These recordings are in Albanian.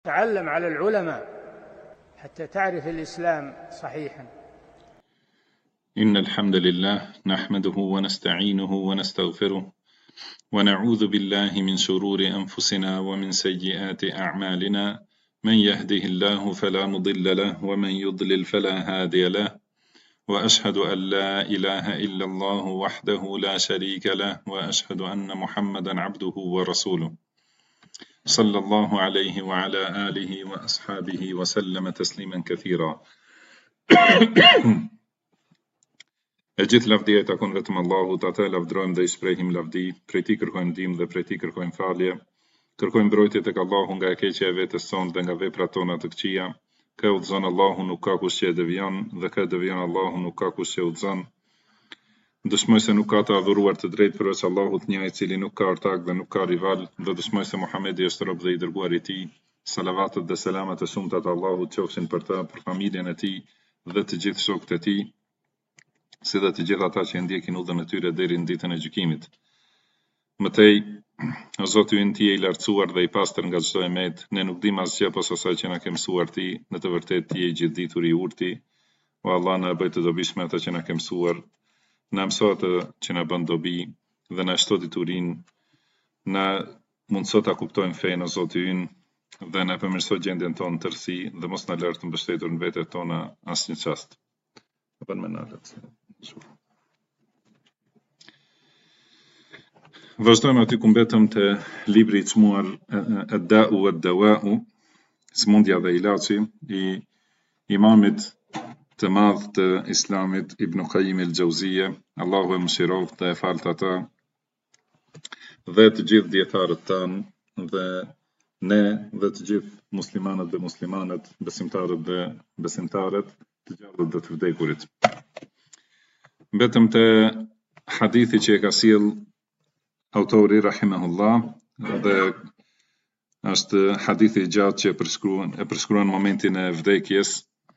تعلم على العلماء حتى تعرف الإسلام صحيحا. إن الحمد لله نحمده ونستعينه ونستغفره ونعوذ بالله من شرور أنفسنا ومن سيئات أعمالنا. من يهده الله فلا مضل له ومن يضلل فلا هادي له، وأشهد أن لا إله إلا الله وحده لا شريك له، وأشهد أن محمدا عبده ورسوله صلى الله عليه وعلى آله وأصحابه وسلم تسليما كثيرا. E gjithë lavdia e takon vetëm Allahut, atë lavdrojmë dhe I shprehim lavdi, prej Tij kërkojmë ndihmë dhe prej Tij kërkojmë falje. Kërkojmë mbrojtje tek Allahu nga e keqja e vetes sonë dhe nga veprat tona të këqija. Kë udhëzon Allahu nuk ka kush që e devijon, dhe kë devijon Allahu nuk ka kush që udhëzon. Dëshmoj se nuk ka të adhuruar të drejtë përveç Allahut një, I cili nuk ka ortak dhe nuk ka rival, dhe dëshmoj se Muhamedi është rob dhe I dërguar I Tij. Salavatet dhe selamet e shumta të Allahut qofshin për të, për familjen e Tij dhe të gjithë shokët e Tij, si dhe të gjithë ata që ndjekin udhën e tyre deri në ditën e gjykimit. Mëtej, o Zoti ynë Ti je I lartësuar dhe I pastër nga çdo emet, ne nuk dim asgjë pas asaj që na ke mësuar Ti, në të vërtetë Ti je I gjithditur I urti. O Allah, na bëj të dobishme atë që na ke mësuar, na mëso atë që na bën dobi dhe na shto diturinë, na mundso ta kuptojmë fenë o Zoti ynë dhe na përmirëso gjendjen tonë tërësi dhe mos na lër të mbështetur në vetet tona asnjë çast. Bën më nalet. Vazhdojmë aty ku mbetëm të libri I çmuar Ad-Da'u wad-Dawa'u, smundja dhe ilaçi, I imamit të madh të Islamit Ibn Qayyim al-Jauziyje, Allahu e mëshiroft dhe e falt ata, dhe të gjithë dietarët tanë dhe ne dhe të gjithë muslimanët dhe muslimanet, besimtarët dhe besimtaret, të gjallët dhe të vdekurit. Mbetëm të hadithi që e ka sjell autori rahimahullah, dhe është hadithi I gjatë që e përshkruan momentin e vdekjes,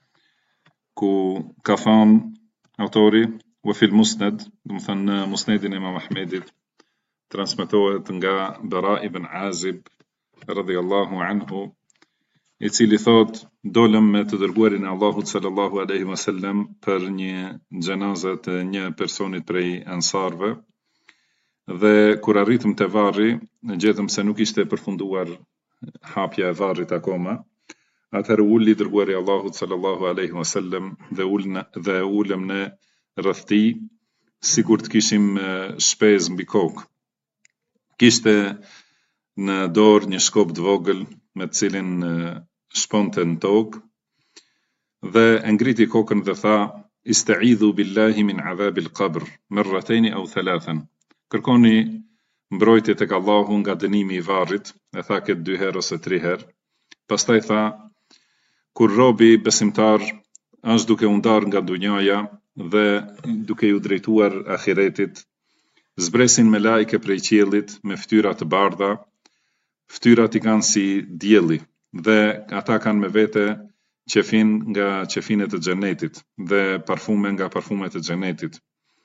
ku ka thënë autori wa fil musnad, do të thënë në musnedin e Imam Ahmedit, transmetohet nga Bara ibn Azib radhiyallahu anhu, I cili thot, dolëm me të dërguarin e Allahut sallallahu alaihi wasallam për një xhenazë të një personit prej ansarve, dhe kur arritëm te varri, gjetëm se nuk ishte përfunduar hapja e varrit akoma. Atëherë uli dërguari I Allahut sallallahu alaihi wasallam dhe ulëm ne rreth tij, sikur të kishim shpezë mbi kokë. Kishte në dorë një shkop të vogël me të cilin shponte në tokë, dhe e ngriti kokën dhe tha, Ista'idhu billahi min adhabil qabr, marratayn aw thalathan. Kërkoni mbrojtje tek Allahu nga dënimi I varrit, e tha këtë 2 herë ose 3 herë. Pastaj tha, kur robi besimtar është duke u ndarë nga dunjaja dhe duke ju drejtuar ahiretit, zbresin me lajke prej qiellit me fytyra të bardha, fytyrat I kanë si dielli, dhe ata kanë me vete qefin nga qefinet e xhenetit dhe parfume nga parfumet e xhenetit.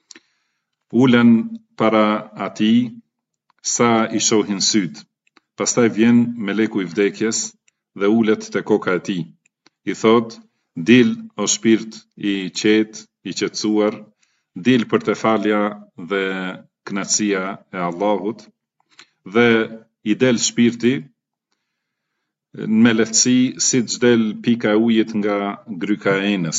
Ulen para atij sa I shohin syt. Pastaj vjen meleku I vdekjes dhe ulet te koka e tij. I thot, dil o shpirt I qetë, I qetësuar, dil për te falja dhe kënaqësia e Allahut, dhe I del shpirti me lehtësi si ç'del pika e ujit nga gryka e enës.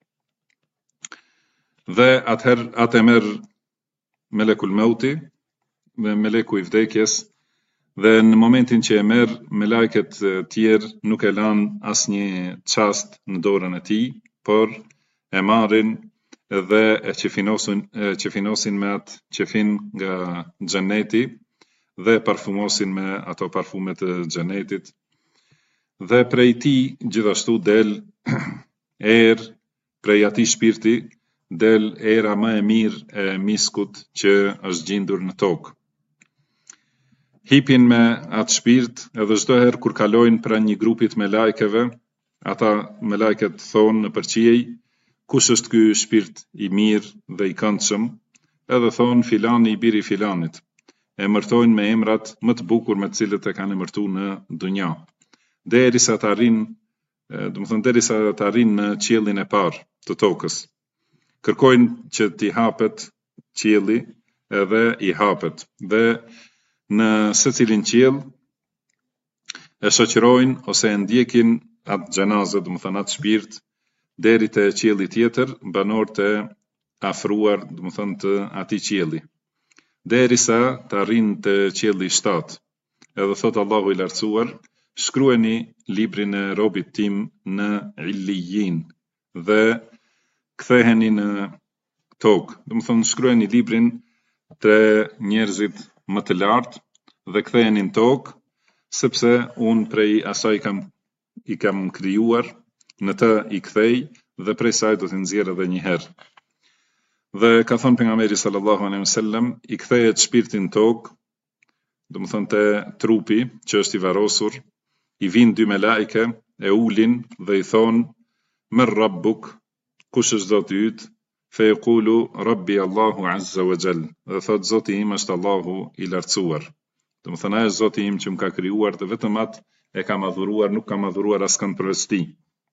Dhe atëherë atë merr melekul mauti, dhe meleku I vdekjes, dhe në momentin që e merr, me lajket tjerë nuk e lanë asnjë çast në dorën e tij, por e marrin dhe e qefinosin me atë qefin nga xheneti dhe parfumosin me ato parfume të xhenetit. Dhe prej tij gjithashtu del erë, prej atij shpirti del era më e mirë e miskut që është gjendur në tokë. Hipin me atë shpirt edhe çdo herë kur kalojnë pranë një grupit me lajkeve, ata me lajket thonë në përqiej, kush është ky shpirt I mirë dhe I këndshëm, edhe thonë filani I biri filanit. E emërtojnë me emrat më të bukur me të cilët e kanë emërtuar në dunja. derisa të arrijnë, derisa të arrijnë në qiellin e parë të tokës. Kërkojnë që t'i hapet qielli edhe i hapet. Dhe në secilin qiell e shoqërojnë ose e ndjekin atë xhenazë, atë shpirt deri te qielli tjetër, banor të afruar, të atij qielli. Derisa të arrijnë te qielli 7. Edhe thot Allahu i lartësuar, shkruani librin e robit tim në illijin dhe ktheheni në tokë. Shkruani librin të njerëzit më të lartë dhe ktheheni në tokë, sepse unë prej asaj i kam krijuar, në të i kthej dhe prej saj do të nxjerr edhe një herë. Dhe ka thënë pejgamberi sallallahu alaihi wasallam, i kthehet shpirti në tokë, te trupi që është i varrosur, i vinë 2 melaike, e ulin dhe i thonë, "Men rabbuk", kush është Zoti yt? Fe yaqulu Rabbi Allahu azza wa jall. Dhe thot Zoti im është Allahu i lartësuar. Ai është Zoti im që më ka krijuar dhe vetëm atë e kam adhuruar, nuk kam adhuruar askënd përveç tij.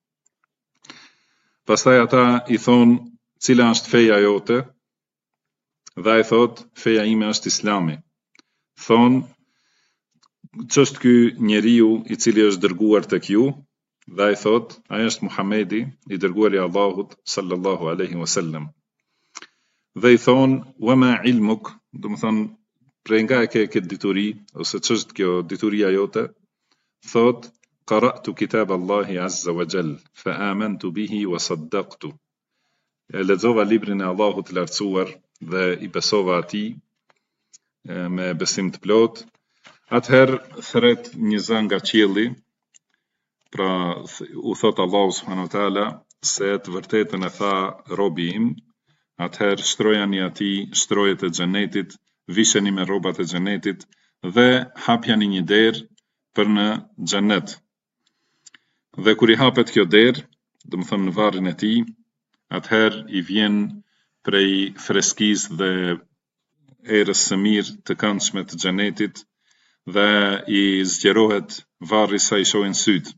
Pastaj ata i thonë, cila është feja jote? Dhe ai thot, feja ime është Islami. Thonë, ç'është ky njeriu i cili është dërguar tek ju? Dhe ai thot, ai është Muhamedi, i dërguari i Allahut sallallahu alaihi wasallam. Dhe i thonë, "Wa ma ilmuk", prej nga e ke këtë dituri, ose ç'është kjo dituria jote? Thot, "Qara'tu kitab Allahi azza wa jall, fa amantu bihi wa saddaqtu." E lexova librin e Allahut të lartësuar dhe i besova atij me besim të plot. Atëherë thret një zë nga qielli, pra u thot Allahu subhanahu wa taala se të vërtetën e tha robi im. Atëherë shtrojani atij shtrojet e xhenetit, visheni me rrobat e xhenetit dhe hapjani një derë për në xhenet. Dhe kur i hapet kjo derë, në varrin e tij, atëherë i vjen prej freskisë dhe erës së mirë të këndshme të xhenetit dhe i zgjerohet varri sa i shohin sytë.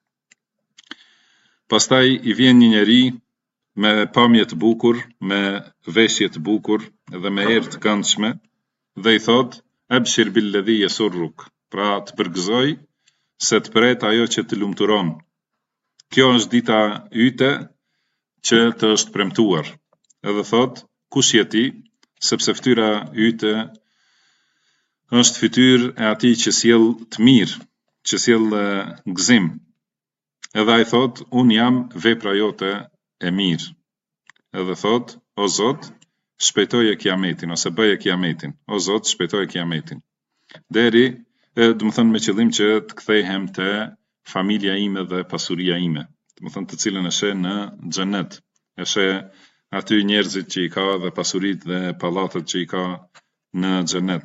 Pastaj i vjen një njeri me pamje të bukur, me veshje të bukur dhe me erë të këndshme dhe i thot, "Abshir billadhi yasurruk", pra të përgëzoj se të pret ajo që të lumturon. Kjo është dita yte që të është premtuar. Edhe thot, "Kush je ti?" Sepse fytyra yte është fytyrë e atij që sjell të mirë, që sjell gëzim. Edhe ai thot, "Unë jam vepra jote e mirë." Edhe thot, "O Zot, shpejtoje kiametin ose bëje kiametin. O Zot, shpejtoje kiametin." Deri, me qëllim që të kthehem te familja ime dhe pasuria ime. Të cilën e sheh në xhenet. E sheh aty njerëzit që i ka dhe pasuritë dhe pallatet që i ka në xhenet.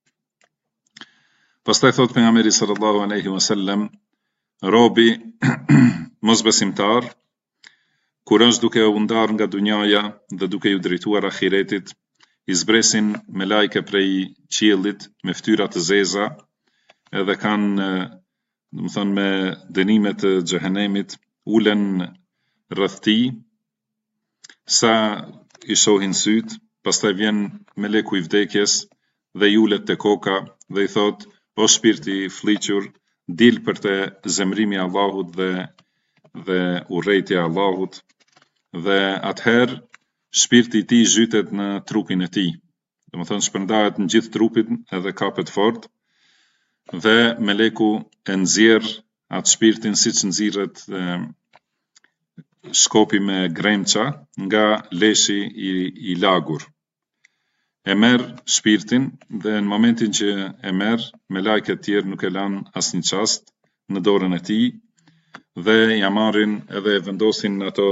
Pastaj thot pejgamberi sallallahu alaihi wasallam, robi mosbesimtar, kur është duke u ndar nga dunjaja dhe duke ju drejtuar ahiretit, i zbresin me lajke prej qiellit me fytyra të zeza, edhe kanë, me dënimet të xhehenemit, ulen rreth tij sa i shohin syt. Pastaj vjen meleku i vdekjes dhe i ulet te koka dhe i thot, "O shpirti i fliqur, dil për te zemrimi i Allahut dhe urrejtja e Allahut." Dhe atëherë shpirti i tij zhytet në trupin e tij. Shpërndahet në gjithë trupin edhe kapet fort dhe meleku e nxjerr atë shpirtin siç nxirret shkopi me gremça nga leshi i lagur. E merr shpirtin dhe në momentin që e merr, me lajket tjerë nuk e lanë asnjë çast në dorën e tij dhe ja marrin edhe e vendosin ato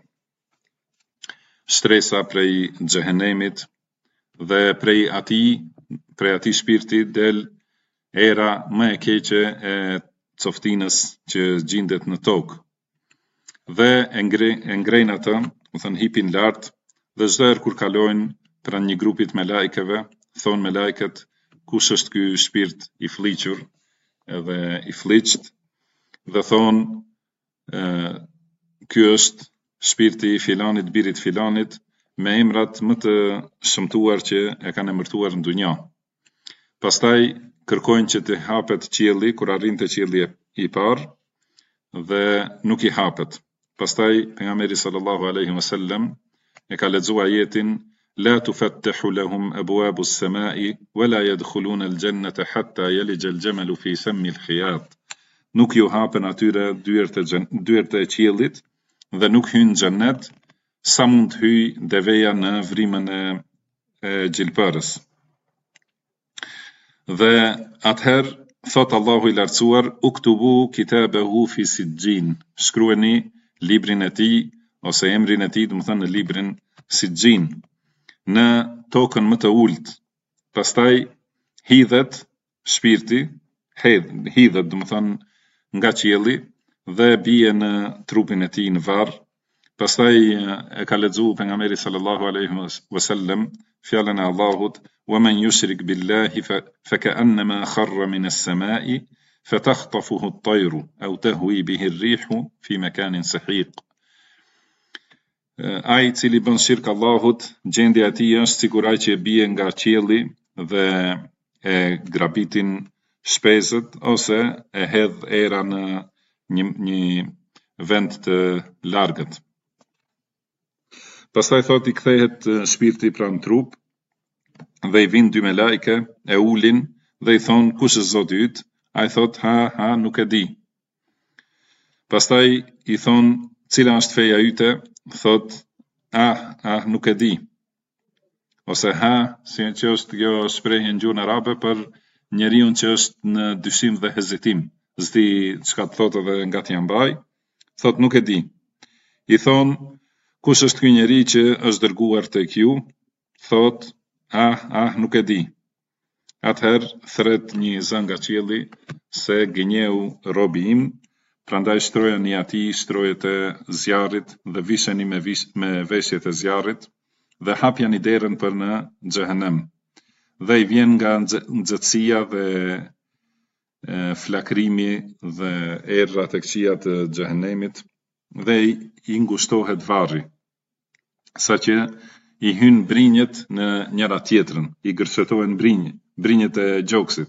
shtresa prej xhehenemit dhe prej atij shpirti del era më e keqe e coftinës që gjendet në tokë. Dhe e ngrejnë atë, hipin lart dhe çdo herë kur kalojnë pranë një grupit me lajkeve, thonë me lajket, kush është ky shpirt i fliqur edhe i fliqt, dhe thonë ky është shpirti i filanit, birit filanit, me emrat më të shëmtuar që e kanë emërtuar në dunja. Pastaj kërkojnë që të hapet qielli kur arrin te qielli i parë dhe nuk i hapet. Pastaj pejgamberi sallallahu alaihi wasallam e ka lexuar ajetin la tufattahu lahum abwabu as-sama'i wa la yadkhuluna al-jannata hatta yalija al-jamalu fi sammi al-khiyat. Nuk ju hapen atyre dyert e qiellit dhe nuk hynë xhennet sa mund hyj deveja në vrimën e gjilpërës. Dhe atëherë thot Allahu i lartësuar uktubu kitabahu fi sijjin, shkruani librin e tij ose emrin e tij, do të thënë në librin Sijjin, në tokën më të ulët. Pastaj hidhet shpirti, hidhet do të thënë nga qielli dhe bie në trupin e tij në varr. Pastaj e ka lexuar pejgamberi sallallahu alaihi wasallam fjalën e Allahut ومن يشرك بالله فكأنما خر من السماء فتخطفه الطير أو تهوي به الريح في مكان سحيق. Ai i cili bën shirk Allahut, gjendja e tij është sikur ai që bie nga qielli dhe e grabitin shpezët ose e hedh era në një vend të largët. Pastaj thot i kthehet shpirti pranë trup dhe i vinë dy me lajke, e ulin dhe i thonë kush është Zoti yt? Ai thot ha nuk e di. Pastaj i thonë cila është feja yte? Thot nuk e di. Ose si që është kjo shprehje në gjuhën arabe për njeriu që është në dyshim dhe hezitim, s'di çka të thotë dhe nga t'ja mbaj, thot nuk e di. I thonë kush është ky njeri që është dërguar tek ju? Thot nuk e di. Atëherë thret një zë nga qielli se gënjeu robi im, prandaj shtrojeni atij shtrojet e zjarrit dhe visheni me veshjet e zjarrit dhe hapjani derën për në xhehenem. Dhe i vjen nga nxehtësia dhe flakrimi dhe erra tek qija të xhehenemit dhe i ngushtohet varri, saqë i hyn brinjët në njëra tjetrën, i gërshetohen brinjët e gjoksit.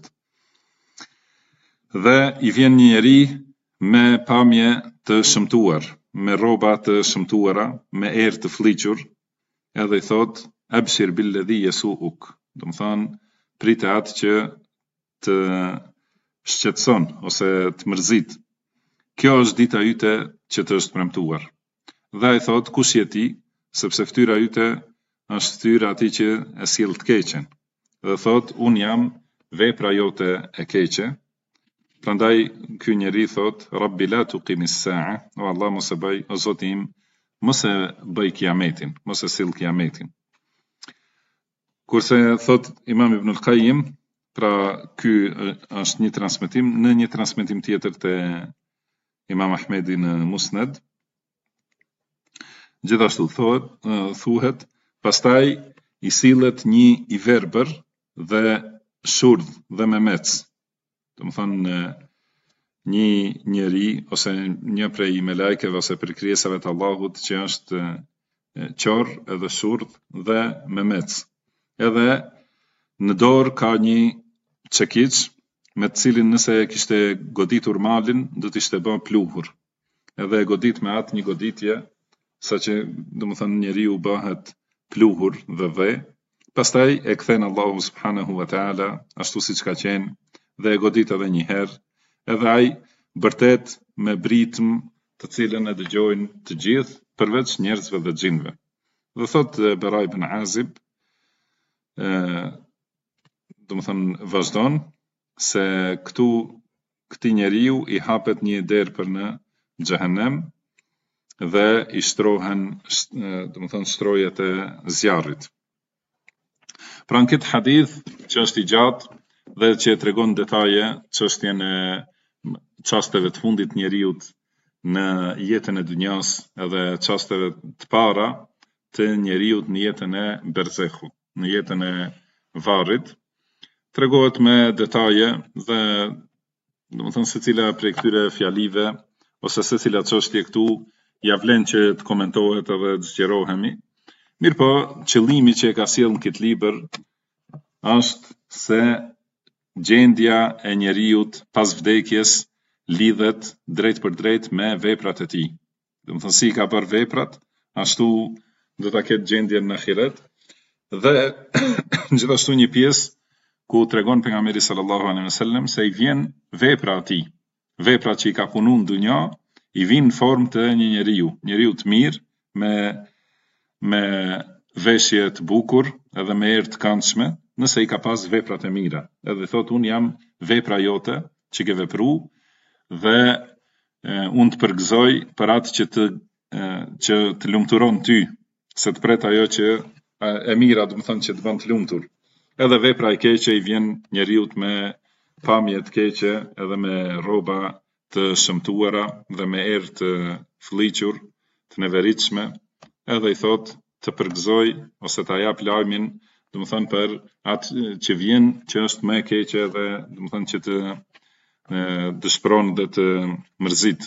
Dhe i vjen një njeri me pamje të shëmtuar, me rroba të shëmtuara, me erë të fliqur, edhe i thot abshir billadhi yasuuk, do të thonë pritë atë që të shqetëson ose të mërzit. Kjo është dita yte që të është premtuar. Dhe ai thot kush je ti, sepse fytyra yte është fytyra atij që e sjell të keqen. Dhe thot un jam vepra jote e keqe. Prandaj ky njeri thot Rabbi la tuqimis sa'a, o Allah mos e bëj, o Zoti im, mos e bëj kiametin, mos e sill kiametin. Kurse thot Imam Ibn al-Qayyim, pra ky është një transmetim, në një transmetim tjetër te Imam Ahmedi në Musnad, gjithashtu thuhet, pastaj i sillet një i verbër dhe shurdh dhe me mec. Do të thonë një njeri ose një prej melajkeve ose prej krijesave të Allahut që është qorr edhe shurdh dhe me mec. Edhe në dorë ka një çekiç me të cilin nëse kishte goditur malin do të ishte bën pluhur. Edhe e godit me atë një goditje saqë do të thonë njeriu bëhet pluhur dhe pastaj e kthen Allahu subhanahu wa taala ashtu siç ka qenë dhe e godit edhe një herë, edhe ai bërtet me britëm të cilën e dëgjojnë të gjithë përveç njerëzve dhe xhinëve. Dhe thot Bara ibn Azib, do të thonë vazhdon se këtij njeriu i hapet një derë për në xhehenem dhe i shtrohen, do të thonë shtrojet e zjarrit. Pra në këtë hadith që është i gjatë dhe që tregon detaje çështjen e çasteve të fundit njeriut në jetën e dunjas edhe çasteve të para të njeriut në jetën e berzehut, në jetën e varrit, tregohet me detaje dhe Domethënë secila prej këtyre fjalive ose secila çështje këtu ja vlen që të komentohet edhe të zgjerohemi. Mirë po, qëllimi që e ka sjellë në këtë libër është se gjendja e njeriut pas vdekjes lidhet drejt për drejt me veprat e tij. Domethënë si ka bërë veprat, ashtu do ta ketë gjendjen në ahiret. Dhe gjithashtu një pjesë ku tregon pejgamberi sallallahu alaihi wasallam se i vjen vepra atij. Vepra që i ka punuar në dunjë i vijnë në formë të një njeriu të mirë me veshje të bukur edhe me erë të këndshme, nëse i ka pas veprat e mira. Edhe thot unë jam vepra jote që ke vepruar dhe unë të përgëzoj për atë që të lumturon ty, se të pret ajo që e mira, do të thënë që të bën të lumtur. Edhe vepra e keqe i vjen njeriut me pamje të keqe, edhe me rroba të shëmtuara dhe me erë të fëlliqur, të neveritshme, edhe i thot të përgëzoj ose ta jap lajmin, do të thënë për atë që vjen që është më e keqe dhe do të thënë që të dëshpëron dhe të mërzit.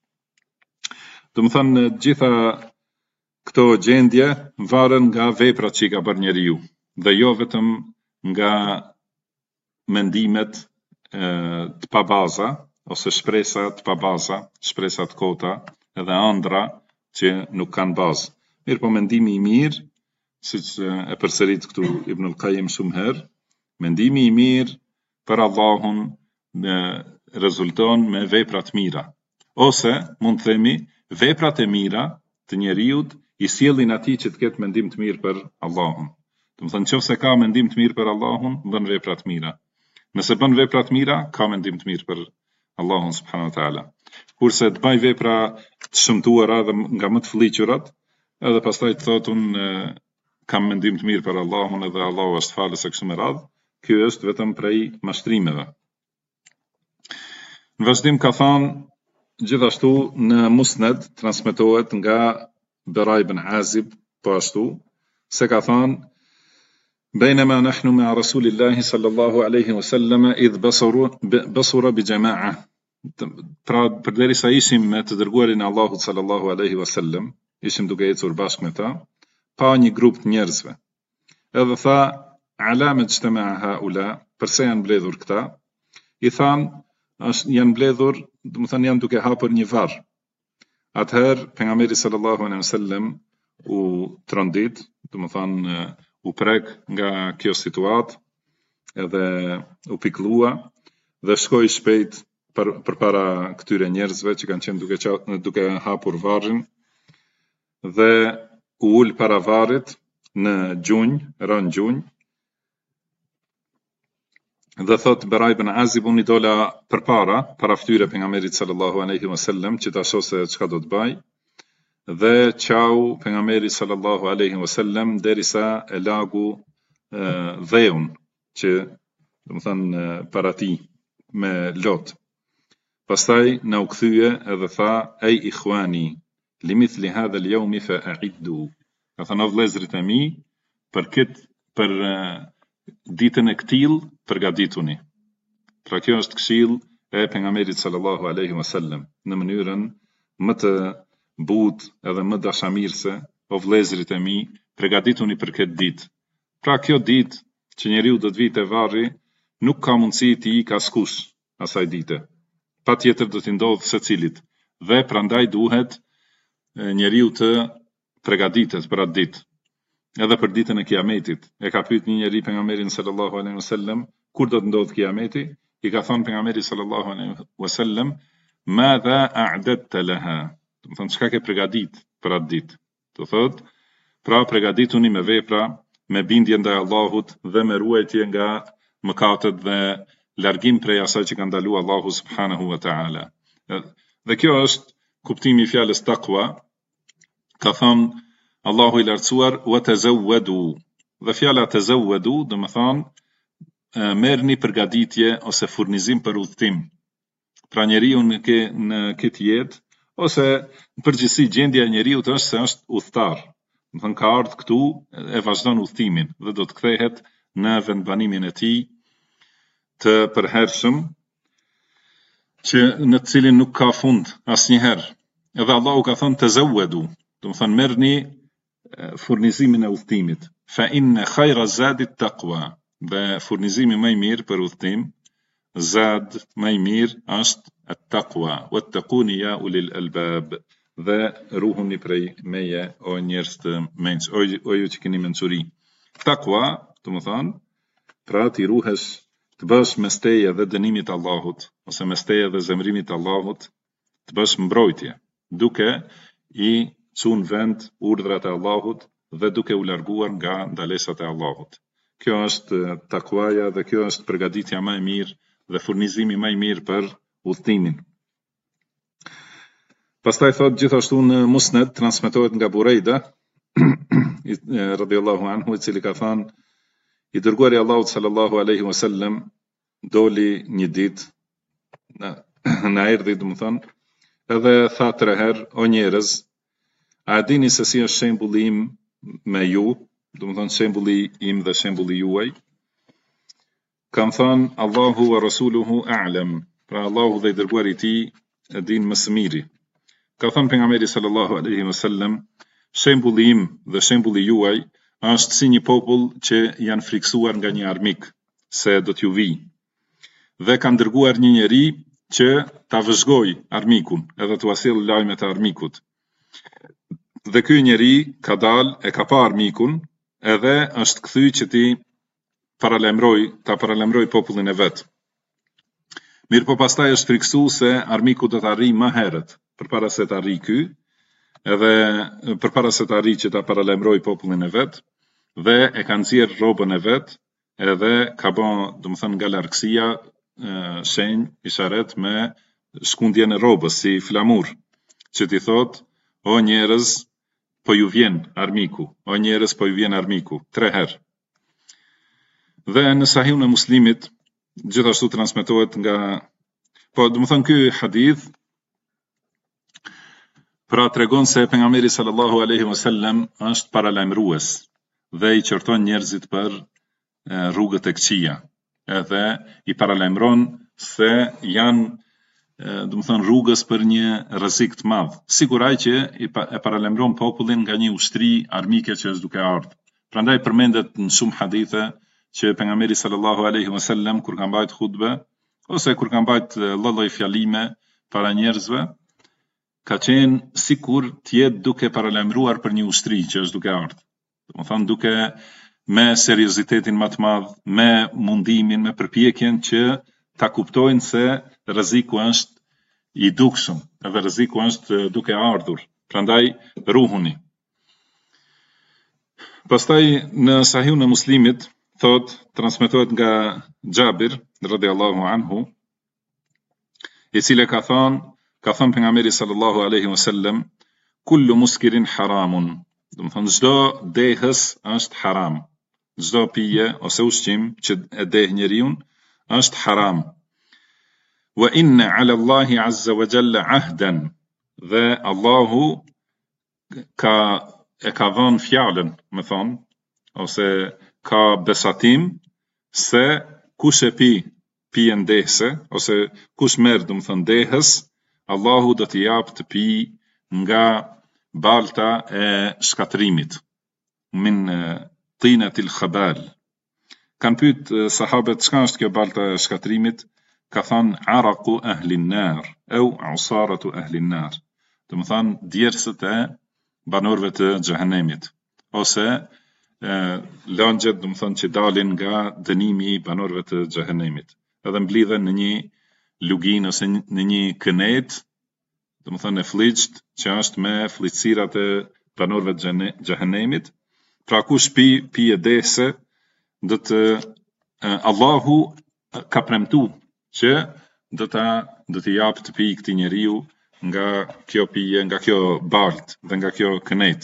Do të thënë gjitha këto gjendje varen nga veprat që i ka bërë njeriu dhe jo vetëm nga mendimet të pabaza ose shpresa të pabaza, shpresa të kota edhe ëndra që nuk kanë bazë. Mirë po mendimi i mirë, siç e përsërit këtu Ibn al-Qayyim shumë herë, mendimi i mirë për Allahun rezulton me vepra të mira. Ose mund të themi veprat e mira të njeriut i sjellin atij që të ketë mendim të mirë për Allahun. Do të thënë nëse ka mendim të mirë për Allahun, bën vepra të mira. Nëse bën vepra të mira, ka mendim të mirë për Allahun subhanahu wa taala. Kurse të bëj vepra të shëmtuara dhe nga më të fëlliqurat, edhe pastaj të thotë unë kam mendim të mirë për Allahun edhe Allahu është falës e kështu me radhë, kjo është vetëm prej mashtrimeve. Në vazhdim ka thënë gjithashtu në Musnad transmetohet nga Bara ibn Azib po ashtu se ka thënë بينما نحن مع رسول الله صلى الله عليه وسلم إذ بصر بجماعة. Pra përderisa ishim me të dërguarin e Allahut sallallahu alaihi wasallam, ishim duke ecur bashkë me ta, pa një grup të njerëzve. Edhe tha, ala me ijtama'a haula, përse janë mbledhur këta? I than, janë mbledhur, do të thënë janë duke hapur një varr. Atëherë pejgamberi sallallahu alaihi wasallam u trondit, do të thënë u prek nga kjo situatë edhe u pikëllua dhe shkoi shpejt përpara këtyre njerëzve që kanë qenë duke hapur varrin dhe u ul para varrit në gjunjë dhe thot Bara ibn Azib unë i dola përpara para fytyre pejgamberit sallallahu alaihi wasallam që ta shoh se çka do të bëj dhe qau pejgamberi sallallahu alaihi wasallam derisa e lagu dheun që do të thënë para tij me lot. Pastaj na u kthye edhe tha ej ikhwani limithli hadha al-yawm fa'iddu. Ka thënë o vëllezërit e mi për ditën e këtill përgatituni. Pra kjo është këshill e pejgamberit sallallahu alaihi wasallam në mënyrën më të butë edhe më dashamirëse, o vëllezërit e mi, përgatituni për këtë ditë. Pra kjo ditë që njeriu do të vijë te varri, nuk ka mundësi të ikë askush asaj dite. Patjetër do t'i ndodh secilit dhe prandaj duhet njeriu të përgatitet për atë ditë. Edhe për ditën e Kiametit. E ka pyet një njeri pejgamberin sallallahu alaihi wasallam, kur do të ndodh Kiameti? I ka thënë pejgamberi sallallahu alaihi wasallam, "Madha a'dadta laha?" Do të thonë çka ke përgatit për atë ditë. Do thotë, pra përgatituni me vepra, me bindje ndaj Allahut dhe me ruajtje nga mëkatet dhe largim prej asaj që ka ndaluar Allahu subhanahu wa taala. Dhe kjo është kuptimi i fjalës taqwa. Ka thënë Allahu i lartësuar wa tazawwadu. Dhe fjala tazawwadu do të thonë merrni përgatitje ose furnizim për udhtim. Pra njeriu në këtë jetë ose në përgjithësi gjendja e njeriut është se është udhëtar. Do thënë ka ardhur këtu e vazhdon udhtimin dhe do të kthehet në vendbanimin e tij të përhershëm që në të cilin nuk ka fund asnjëherë. Edhe Allahu ka thënë tazawwadu, do të thënë merrni furnizimin e udhëtimit. Fa inna khayra zadi taqwa. Dhe furnizimi më i mirë për udhëtim, zad më i mirë është at-taqwa. Wattaquni ya ulil albab. Dhe ruhuni prej meje o njerëz të menç, o ju që keni mençuri. Taqwa, do të thënë, pra ti ruhesh të bësh mes teje dhe dënimit të Allahut, ose mes teje dhe zemrimit të Allahut, të bësh mbrojtje, duke i çuar vend urdhrat e Allahut dhe duke u larguar nga ndalesat e Allahut. Kjo është takwaja dhe kjo është përgatitja më e mirë dhe furnizimi më i mirë për udhëtimin. Pastaj thot gjithashtu në Musnad transmetohet nga Burejda radhiyallahu anhu, i cili ka thënë i dërguari Allahut sallallahu alaihi wasallam doli një ditë na erdhi, do të thënë, edhe tha 3 herë, o njerëz, a dini se si është shembulli im me ju, do të thënë shembulli im dhe shembulli juaj? Kam thënë Allahu wa rasuluhu a'lam, pra Allahu dhe i dërguari i tij e din më së miri. Ka thënë pejgamberi sallallahu alaihi wasallam, shembulli im dhe shembulli juaj është si një popull që janë friksuar nga një armik se do t'ju vijë. Dhe kanë dërguar një njeri që ta vëzhgoj armikun, edhe t'u sjell lajmet e armikut. Dhe ky njeri ka dalë, e ka pa armikun, edhe është kthy që ta paralemroj popullin e vet. Mirë po pastaj është friksu se armiku do të arrijë më herët, përpara se të arrijë ky, edhe përpara se të arrijë që ta paralemroj popullin e vet, dhe e ka nxjerr rrobën e vet, edhe ka bën, do të thënë, nga largësia shenjë isharet me shkundjen e rrobës si flamur, që ti thot, o njerëz, po ju vjen armiku, o njerëz, po ju vjen armiku, 3 herë. Dhe në Sahihun e Muslimit gjithashtu transmetohet nga, po do të thënë ky hadith pra tregon se pejgamberi sallallahu alaihi wasallam është paralajmërues dhe i qorton njerëzit për rrugët e këqija, edhe i paralajmëron se janë, do të thënë, rrugës për një rrezik të madh. Sigurai që e paralajmëron popullin nga një ushtri armike që është duke ardhur. Prandaj përmendet në shumë hadithe që pejgamberi sallallahu alaihi wasallam kur ka mbajtur hutbe ose kur ka mbajtur lloj fjalime para njerëzve, ka qenë sikur të jetë duke paralajmëruar për një ushtri që është duke ardhur. Do të thënë duke me seriozitetin më të madh, me mundimin, me përpjekjen që ta kuptojnë se rreziku është i dukshëm, edhe rreziku është duke ardhur. Prandaj ruhuni. Pastaj në Sahihun e Muslimit thot, transmetohet nga Xhabir radhiyallahu anhu, i cili ka thënë pejgamberi sallallahu alaihi wasallam, kullu muskirin haramun. Do të thënë çdo dehës është haram. Çdo pije ose ushqim që e deh njeriu është haram. Wa inna ala Allahi azza wa jalla ahdan. Dhe Allahu e ka dhënë fjalën, më thon, ose ka besatim se kush e pijen dehse, ose kush merr, do të thënë, dehës, Allahu do t'i jap të pi nga balta e shkatrimit, min tinatil khabal. Kanë pyet sahabët çka është kjo balta e shkatrimit, ka thënë araqu ahli an-nar, au usaratu ahli an-nar. Do të thënë djersët e banorëve të xhehenemit, ose langjet, do të thënë, që dalin nga dënimi i banorëve të xhehenemit. Edhe mblidhen në një lugin ose në një kënet, do të thënë e fligjt, që është me fligjësirat e banorëve të xhehenemit. Pra kush pije dehse, Allahu ka premtu që do t'i jap të pi këtij njeriu nga kjo pije, nga kjo balt dhe nga kjo kënet.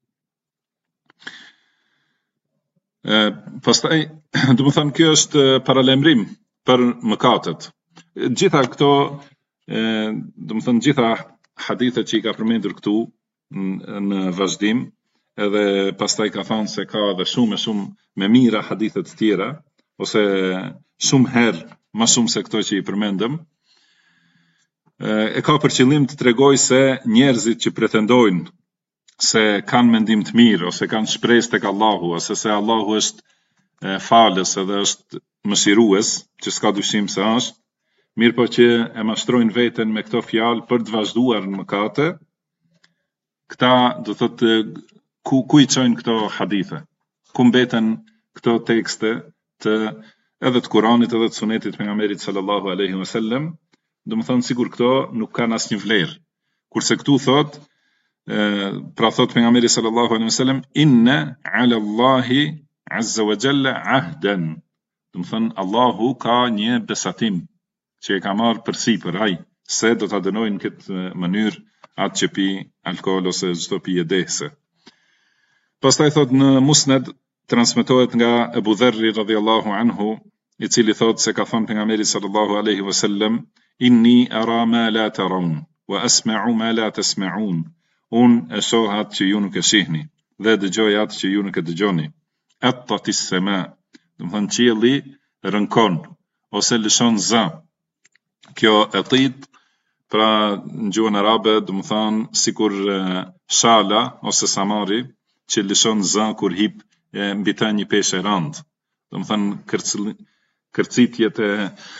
Pastaj, do të thënë, kjo është paralajmërim për mëkatet. Gjitha këto, do të thënë, gjitha hadithet që i ka përmendur këtu në vazhdim, edhe pastaj ka thënë se ka edhe shumë me mira hadithet të tjera, ose shumë herë më shumë se këto që i përmendëm. e ka për qëllim të tregoj se njerëzit që pretendojnë se kanë mendim të mirë, ose kanë shpresë tek Allahu, ose se Allahu është falës edhe është mëshirues, që s'ka dyshim se është, mirë po që e mashtrojnë veten me këto fjalë për të vazhduar në mëkate, këta do thotë ku i çojnë këto hadithe, ku mbeten këto tekste të edhe të Kuranit edhe të Sunetit pejgamberit sallallahu alaihi wasallam, do të thonë sigur këto nuk kanë asnjë vlerë. Kurse këtu thot, pra thot pejgamberi sallallahu alaihi wasallam, inna ala Allahi azza wa jalla ahdan. Do të thonë Allahu ka një besatim që e ka marrë përsipër ai se do ta dënojnë këtë mënyrë atë që pi alkool ose çdo pije dehse. Pastaj thot në Musnad transmetohet nga Abu Dharri radhiyallahu anhu, i cili thot se ka thënë pejgamberi sallallahu alaihi wasallam, inni ara ma la tarawun wa asma'u ma la tasma'un. Unë e shoh atë që ju nuk e shihni dhe dëgjoj atë që ju nuk e dëgjoni. Attatis sama, do të thonë qielli rënkon ose lëshon zë. Kjo atit, pra në gjuhën arabe, do të thonë sikur shala ose samari që lëshon zë kur hip mbi të një peshë rand. Do të thonë kërcitjet e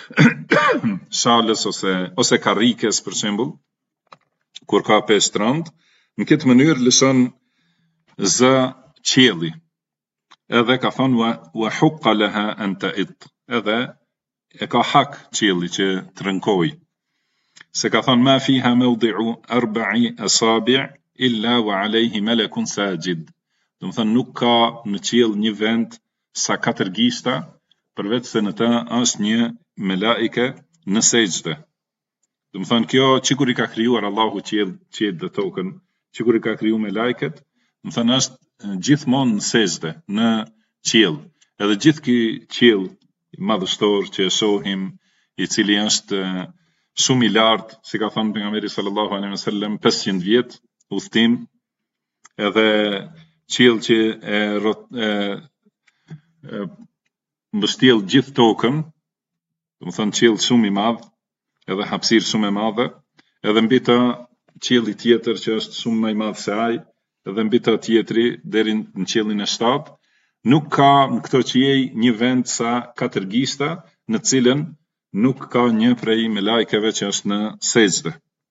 shalës ose karrikes për shembull, kur ka peshë rand, në këtë mënyrë lëshon zë qielli. Edhe ka thonë wa hukka laha an ta'id. Edhe e ka hak qielli që të rënkoj. Se ka thonë ma fiha mawdi'u 4 asabi' illa wa alayhi malakun sajid. Do të thonë nuk ka në qiell një vend sa 4 gishta, përveç se në të është një melaike në sejdë. Do të thonë kjo çikur i ka krijuar Allahu qiell dhe tokën, çikur i ka kriju melaiket, do të thonë është gjithmonë në sejdë, në qiell. Edhe gjithë ky qiell madhështor që e shohim, i cili është shumë i lartë, si ka thënë pejgamberi sallallahu alaihi wasallam, 500 vjet udhtim, edhe qiell që mbështjell gjithë tokën, do të thonë qiell shumë i madh, edhe hapësirë shumë e madhe, edhe mbi të qielli tjetër që është shumë më i madh se ai, edhe mbi të tjetri deri në qiellin e 7, nuk ka në këto qiell një vend sa 4 gishta, në cilën nuk ka një prej melajkeve që është në sejdë.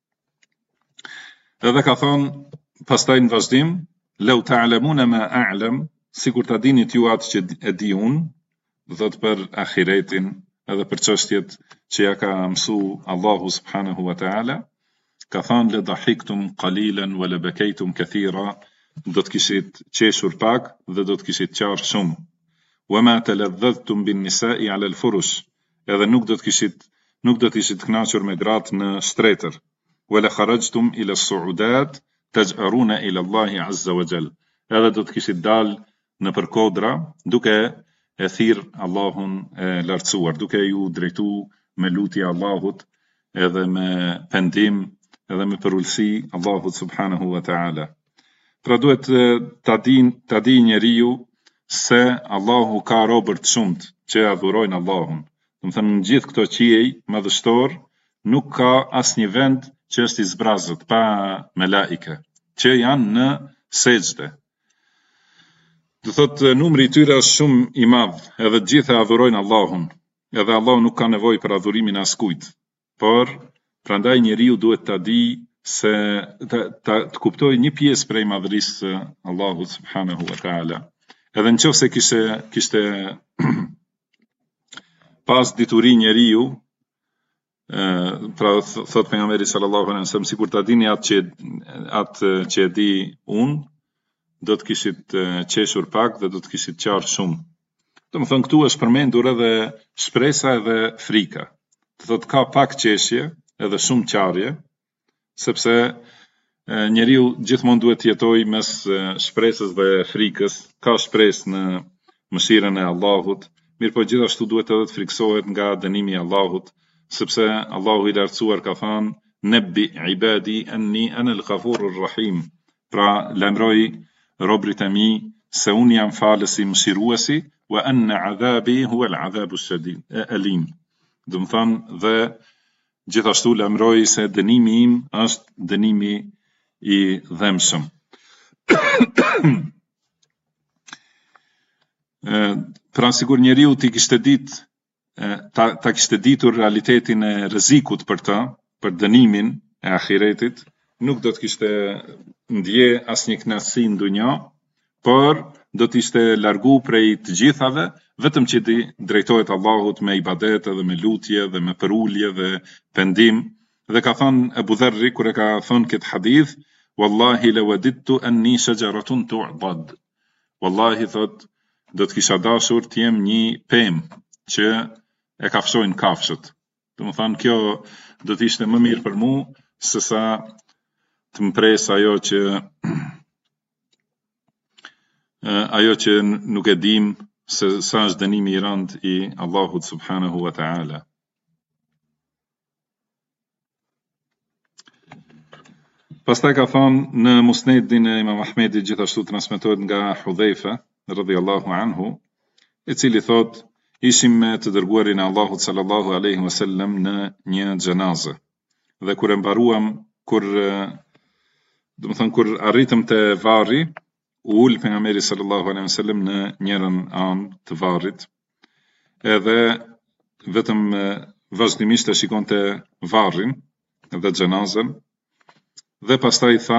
Edhe ka thonë pastaj në vazhdim, law ta'lamuna ma a'lam, sikur ta dini ju atë që e di unë, do thotë për ahiretin, edhe për çështjet që ja ka mësu Allahu subhanahu wa ta'ala, ka thonë le dahiktum qalilan wa la bakaytum kathira, do të kishit qeshur pak dhe do të kishit qarë shumë. Wa ma taladhadhtum bin nisa'i 'ala al-furush, edhe nuk do të ishit kënaqur me gratë në shtretër. Wa la kharajtum ila as-su'udat taj'aruna ila Allahi azza wa jall, edhe do të kishit dalë në përkodra duke e thirr Allahun e lartësuar, duke ju drejtu me lutje Allahut, edhe me pendim, edhe me përullësi Allahut subhanahu wa ta'ala. Pra duhet ta di njeriu se Allahu ka robër të shumt që adhurojnë Allahun. Do të thënë në gjithë këto qiell madhështor nuk ka asnjë vend që është i zbrazët pa melaike, që janë në sejdë. Do thotë numri i tyre është shumë i madh, edhe të gjithë adhurojnë Allahun, edhe Allahu nuk ka nevojë për adhurimin e askujt. Por prandaj njeriu duhet ta di se të kuptoj një pjesë prej madhërisë së Allahut subhanahu wa ta'ala. Edhe nëse kishte pas dituri njeriu, pra thot pejgamberi sallallahu alaihi wasallam, sikur ta dini atë që e di unë, do të kishit qeshur pak dhe do të kishit qarë shumë. Do të thonë këtu është përmendur edhe shpresa edhe frika. Do thotë ka pak qeshje edhe shumë qarje, sepse njeriu gjithmonë duhet të jetojë mes shpresës dhe frikës. Ka shpresë në mëshirën e Allahut, mirë po gjithashtu duhet edhe të friksohet nga dënimi i Allahut, sepse Allahu i lartësuar ka thënë nebbi ibadi anni ana al-ghafurur rahim. Pra lajmëroj robrit e mi se unë jam falësi mëshiruesi, wa anna adhabi huwa al-adhabu alim. Do të thonë dhe gjithashtu lajmëroi se dënimi im është dënimi I dhemshëm. Pra sigur njeriu ti kishte ditë ta kishte ditur realitetin e rrezikut për ta, për dënimin e ahiretit, nuk do të kishte ndje asnjë kënaqësi në dunja, por do të ishte largu prej të gjithave, vetëm që ti drejtohet Allahut me ibadet dhe me lutje dhe me përulje dhe pendim. Dhe ka thënë Abu Dharri kur e ka thënë këtë hadith, wallahi lawadittu anni shajaratun tu'dad. Wallahi thot, do të kisha dashur të jem një pemë që e kafshojnë kafshët. Do të thënë kjo do të ishte më mirë për mua se sa të më pres ajo që nuk e dim se sa është dënimi I rënd I Allahut subhanahu wa ta'ala. Pastaj ka thënë në Musnedin e Imam Ahmedit gjithashtu transmetohet nga Hudhaifa radhiyallahu anhu, I cili thot ishim me të dërguarin e Allahut sallallahu alaihi wasallam në një xhenazë. Dhe kur e mbaruam, kur arritëm te varri, u ul pejgamberi sallallahu alaihi wasallam në njërin anë të varrit. Edhe vetëm vazhdimisht e shikonte varrin dhe xhenazën. Dhe pastaj tha,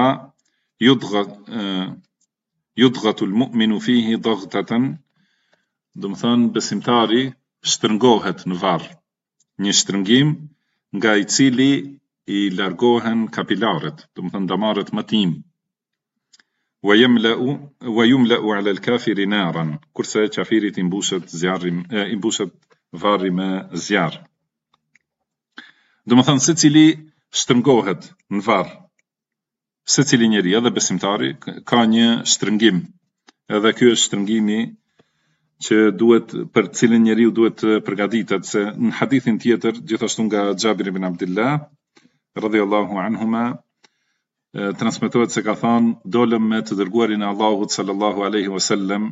yudghatul mu'minu fihi daghtatan, do të thënë besimtari shtrëngohet në varr, një shtrëngim nga I cili I largohen kapilarët, do të thënë damarët më të imë. Wa yumla'u 'ala al-kafiri naran, kurse kafirit I mbushet varri me zjarr. Do të thënë secili shtrëngohet në varr. Secili njeri, edhe besimtari, ka një shtrëngim. Edhe ky është shtrëngimi që duhet për cilin njeriu duhet të përgatitet, se në hadithin tjetër, gjithashtu nga Xhabir ibn Abdullah radhiyallahu anhuma, transmetohet se ka thënë, dolëm me të dërguarin e Allahut sallallahu alaihi wasallam,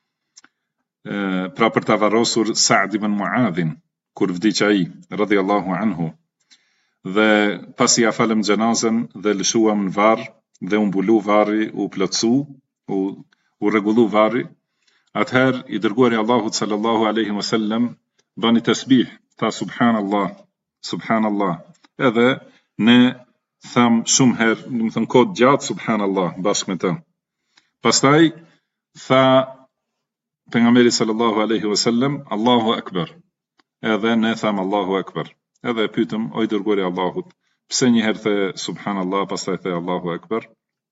pra për ta varrosur Sa'd ibn Mu'adhin, kur vdiq ai radhiyallahu anhu. Dhe pasi ja falëm xhenazën dhe lëshuam në varr dhe u mbulu varri, u plotsu, u rregullu varri, atëherë I dërguari Allahut sallallahu alaihi wasallam bani tasbih, tha subhanallah, subhanallah. Edhe ne tham shumë herë, do të thënë kohë gjatë subhanallah bashkë me të. Pastaj tha pejgamberi sallallahu alaihi wasallam Allahu akbar. Edhe ne tham Allahu akbar. Edhe pyetëm, o I dërguari Allahut, pse një herë the subhanallah, pastaj the Allahu akbar?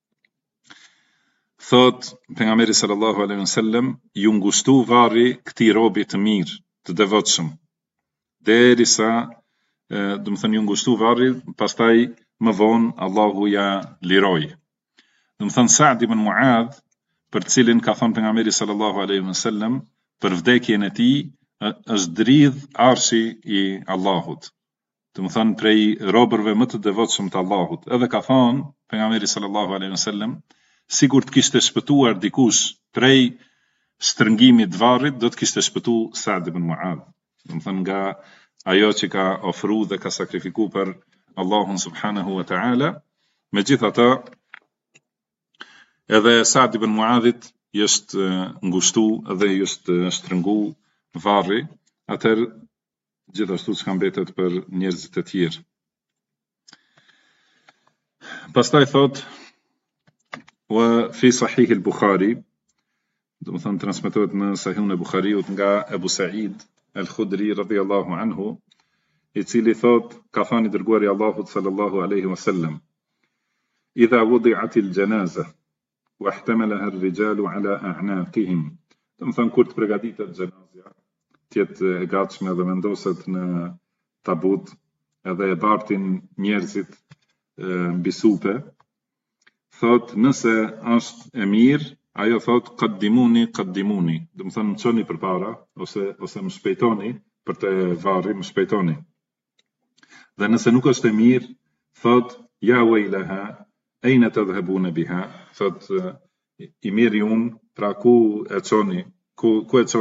Thot pejgamberi sallallahu alaihi wasallam, ju ngushtu varri këtij robi të mirë, të devotshëm. Derisa, do të thënë ju ngushtu varri, pastaj më vonë Allahu ja liroi. Do të thënë Sa'd ibn Mu'adh, për cilin ka thënë pejgamberi sallallahu alaihi wasallam, për vdekjen e tij është dridh arshi I Allahut. Do të thënë prej robërve më të devotshëm të Allahut. Edhe ka thënë pejgamberi sallallahu alaihi wasallam, sigur të kishte shpëtuar dikush prej shtrëngimit të varrit, do të kishte shpëtuar Sa'd ibn Mu'adh. Do të thënë nga ajo që ka ofruar dhe ka sakrifikuar për Allahun subhanahu wa ta'ala. Megjithatë, edhe Sa'd ibn Mu'adhit është ngushtu dhe është shtrëngu varri, atëherë gjithashtu çka mbetet për njerëzit e tjerë. Pastaj thot, wa fi sahih al-Bukhari, do të thënë transmetohet në Sahihun e Bukhariut nga Abu Sa'id al-Khudri radhiyallahu anhu, I cili thot, ka thënë I dërguari Allahut sallallahu alaihi wasallam, idha wudi'at al-janaza wa ihtamalaha ar-rijalu ala a'naqihim. Do të thënë kur të përgatitet xhenazja, të jetë e gatshme dhe vendoset në tabut, edhe e bartin njerëzit mbi supe, thot nëse është e mirë, ajo thot qaddimuni, do të thënë më çoni përpara ose më shpejtoni për të varri, më shpejtoni. Dhe nëse nuk është e mirë, thot ja waylaha, ayna tadhhabuna biha, thot I mirë unë, pra ku e çoni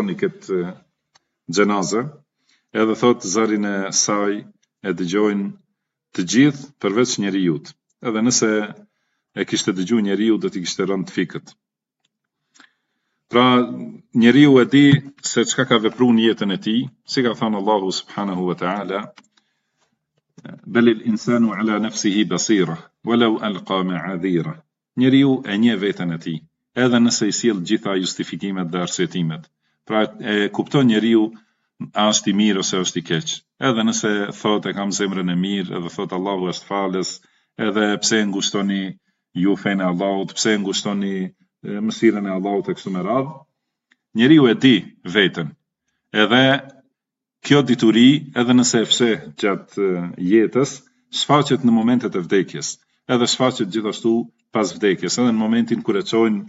këtë xhenazë, edhe thot zërin e saj e dëgjojnë të gjithë përveç njeriut. Edhe nëse e kishte dëgju njeriu do t'i kishte rënë të fikët. Pra njeriu e di se çka ka vepruar në jetën e tij, si ka thënë Allahu subhanahu wa ta'ala, bel al-insanu ala nafsihi basira walau alqa ma'adhira. Njeriu e njeh veten e tij, edhe nëse i sjell gjitha justifikimet dhe arsyetimet. Pra e kupton njeriu a është i mirë ose është i keq. Edhe nëse thotë e kam zemrën e mirë, edhe thotë Allahu është falës, edhe pse ngushtoni ju fenë e Allahut, pse ngushtoni mësirën e Allahut e kështu me radhë, njeriu e di veten. Edhe kjo dituri, edhe nëse e fsheh gjatë jetës, shfaqet në momentet e vdekjes, edhe shfaqet gjithashtu pas vdekjes, edhe në momentin kur e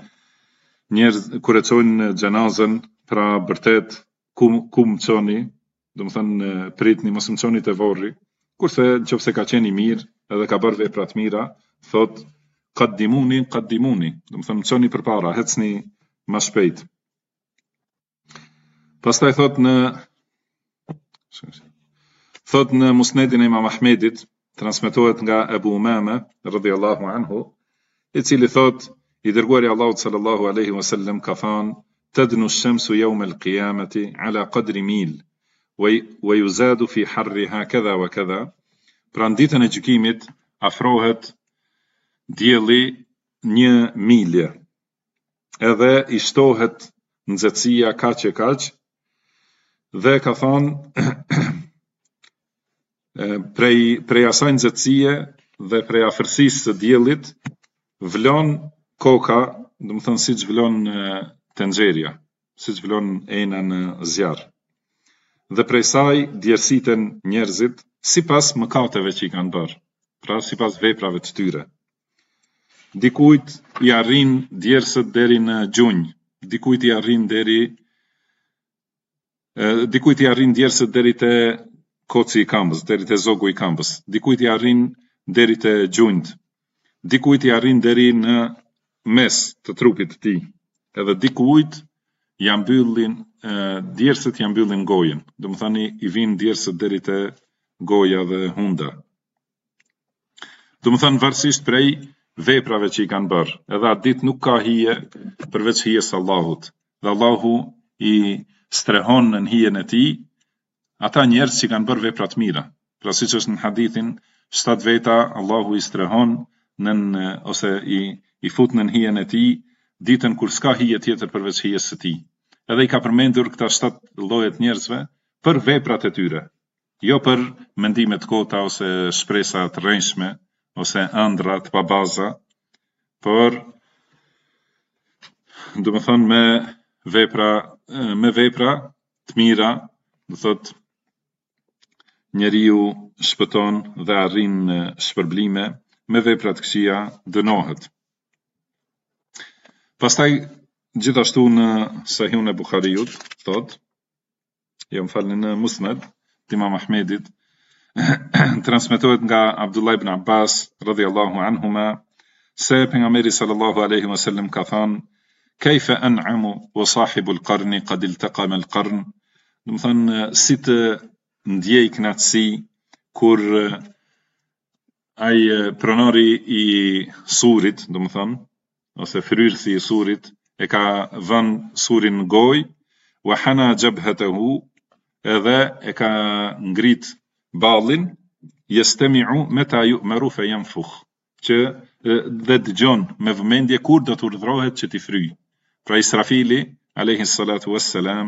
çojnë xhenazën, pra vërtet ku më çoni, do të thënë pritni mos më çoni te varri, kurse nëse ka qenë i mirë edhe ka bërë vepra të mira, thot qaddimuni, do të thënë më çoni përpara, ecni më shpejt. Pastaj thot në Musnedin e Imam Ahmedit, transmetohet nga Ebu Umame radhiyallahu anhu, i cili thot i dërguari Allahut sallallahu alaihi wasallam ka thënë tadnu ash-shamsu yawm al-qiyamati ala qadri mil wa yuzadu fi harriha kadha wa kadha. Pra në ditën e gjykimit afrohet dielli 1 milje, edhe i shtohet nxehtësia kaq e kaq, dhe ka thënë prej asaj nxehtësie dhe prej afërsisë së diellit vlon koka, do të thënë siç vlon tenxheria, siç vlon ena në zjarr. Dhe prej saj djersiten njerëzit sipas mëkateve që i kanë bërë, pra sipas veprave të tyre. Dikujt i arrin djersët deri në gjunjë, dikujt i arrin djersët deri te koci i këmbës, deri te zogu i këmbës, dikujt i arrin deri te gjunjt, dikujt i arrin deri në mes të trupit të tij, edhe dikujt djersët ja mbyllin gojën, do të thani i vinë djersët deri te goja dhe hunda. Do të thënë varësisht prej veprave që i kanë bërë, edhe atë ditë nuk ka hije përveç hijes Allahut, dhe Allahu i strehon në hijen e tij ata njerëz që kanë bërë vepra të mira. Pra siç është në hadithin, 7 veta Allahu i strehon ose i fut në hijen e tij ditën kur s'ka hije tjetër përveç hijes së tij. Edhe i ka përmendur këta 7 lloje të njerëzve për veprat e tyre, jo për mendime të kota ose shpresa të rrënjshme ose ëndra të pabaza, por do të thënë me vepra të mira, do thot njeriu shpëton dhe arrin shpërblime, me vepra të këqija dënohet. Pastaj gjithashtu në Sahihun e Buhariut thot, më falni, në Musnad të Imam Ahmedit, transmetohet nga Abdullah ibn Abbas radhiyallahu anhuma se pejgamberi sallallahu alaihi wasallam ka thënë kayfa an'amu wa sahibu al-qarni qad iltaqama al-qarn. Do të thënë si të ndjej kënaqësi kur ai pronari i surit, do të thënë, ose fryrësi i surit e ka vënë surin në gojë, wa hana jabhatahu, edhe e ka ngrit ballin, yastami'u meta yu'maru fa yanfukh, që dhe dëgjon me vëmendje kur do të urdhrohet që t'i fryj. Pra Israfili alayhi salatu wassalam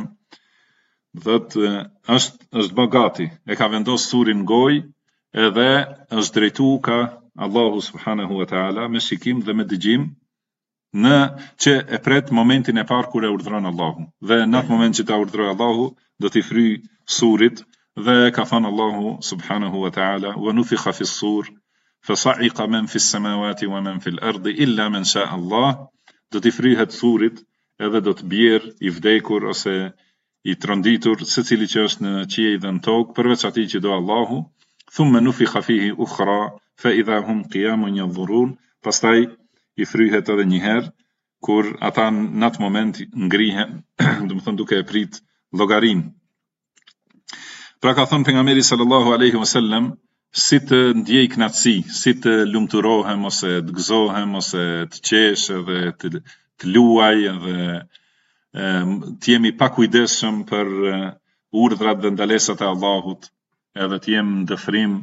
është bagati, e ka vendosur surin në gojë, edhe është drejtuar ka Allahu subhanahu wa ta'ala me shikim dhe me dëgjim, në që e pret momentin e parë kur e urdhron Allahu. Dhe në atë moment që ta urdhroi Allahu, do t'i fryj surit, dhe ka thënë Allahu subhanahu wa ta'ala wa nufikha fi s-sur fa sa'iqa man fi s-samawati wa man fi l-ardi illa man sha Allah. Do t'i fryhet surit, edhe do të bjerë i vdekur ose i tronditur secili që është në qiell dhe në tokë, përveç atij që do Allahu. Thumma nufikha fihi ukhra fa idha hum qiyamun yanzurun. Pastaj i fryhet edhe një herë, kur ata në atë moment ngrihen, do të thënë duke e prit llogarin. Pra ka thënë pejgamberi sallallahu alaihi wasallam si të ndjej kënaqësi, si të lumturohem ose të gëzohem ose të qesh edhe të luaj edhe të jemi pa kujdesshëm për urdhrat dhe ndalesat e Allahut, edhe të jem ndëfrim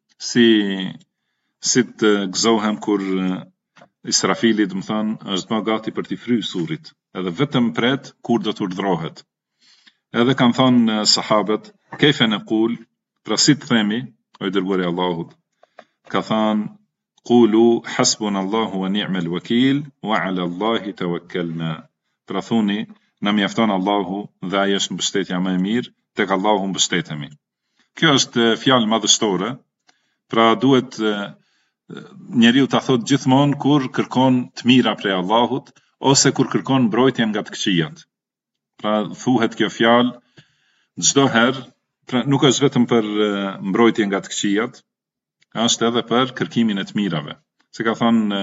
si të gëzohem kur Israfili, do të thonë, është më gati për t'i fry surit, edhe vetëm pret kur do të urdhrohet. Edhe kanë thonë sahabët, kejfe në kul, pra si të themi, o i dërguari Allahut, ka thonë, kulu hasbun Allahu wa ni'mal wakil, wa ala Allahi tawakkalna. Pra thuni, na mjafton Allahu dhe ai është mbështetja më e mirë, tek Allahu mbështetemi. Kjo është fjalë madhështore, pra duhet njeriu ta thot gjithmonë kur kërkon të mira prej Allahut ose kur kërkon mbrojtje nga të këqijat. Pra thuhet kjo fjalë çdo herë, pra nuk është vetëm për mbrojtje nga të këqijat, është edhe për kërkimin e të mirave. Se ka thënë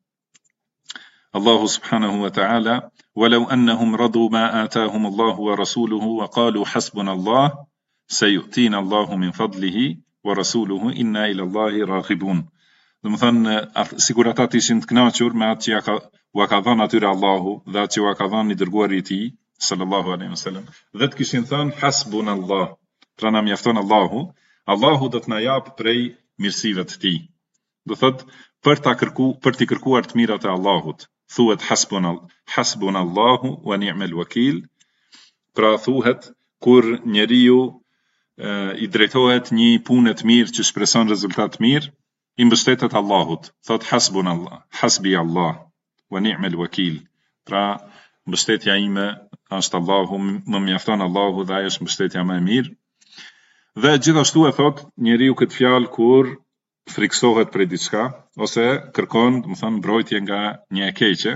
Allahu subhanahu wa ta'ala, "Walau annahum radu ma atahum Allahu wa rasuluhu wa qalu hasbuna Allah, sayu'tina Allahu min fadlihi wa rasuluhu inna ila Allahi raghibun." Do të thonë, sikur ata ishin të kënaqur me atë që ua ka dhënë atyre Allahu dhe atë që ua ka dhënë i dërguari i tij sallallahu alaihi wasallam, dhe të kishin thënë hasbunallah, pra na mjafton Allahu, Allahu do të na jap prej mirësive të tij. Do thotë për t'i kërkuar të mirat e Allahut, thuhet hasbunallahu wa ni'mal wakil, pra thuhet kur njeriu i drejtohet një pune të mirë që shpreson rezultat të mirë, i mbështetet Allahut, thot hasbunallah, hasbi Allah, wa ni'mal wakil. Pra mbështetja ime është Allahu, më mjafton Allahu dhe ai është mbështetja më e mirë. Dhe gjithashtu e thot njeriu këtë fjalë kur friksohet për diçka ose kërkon, do të thonë, mbrojtje nga një e keqe.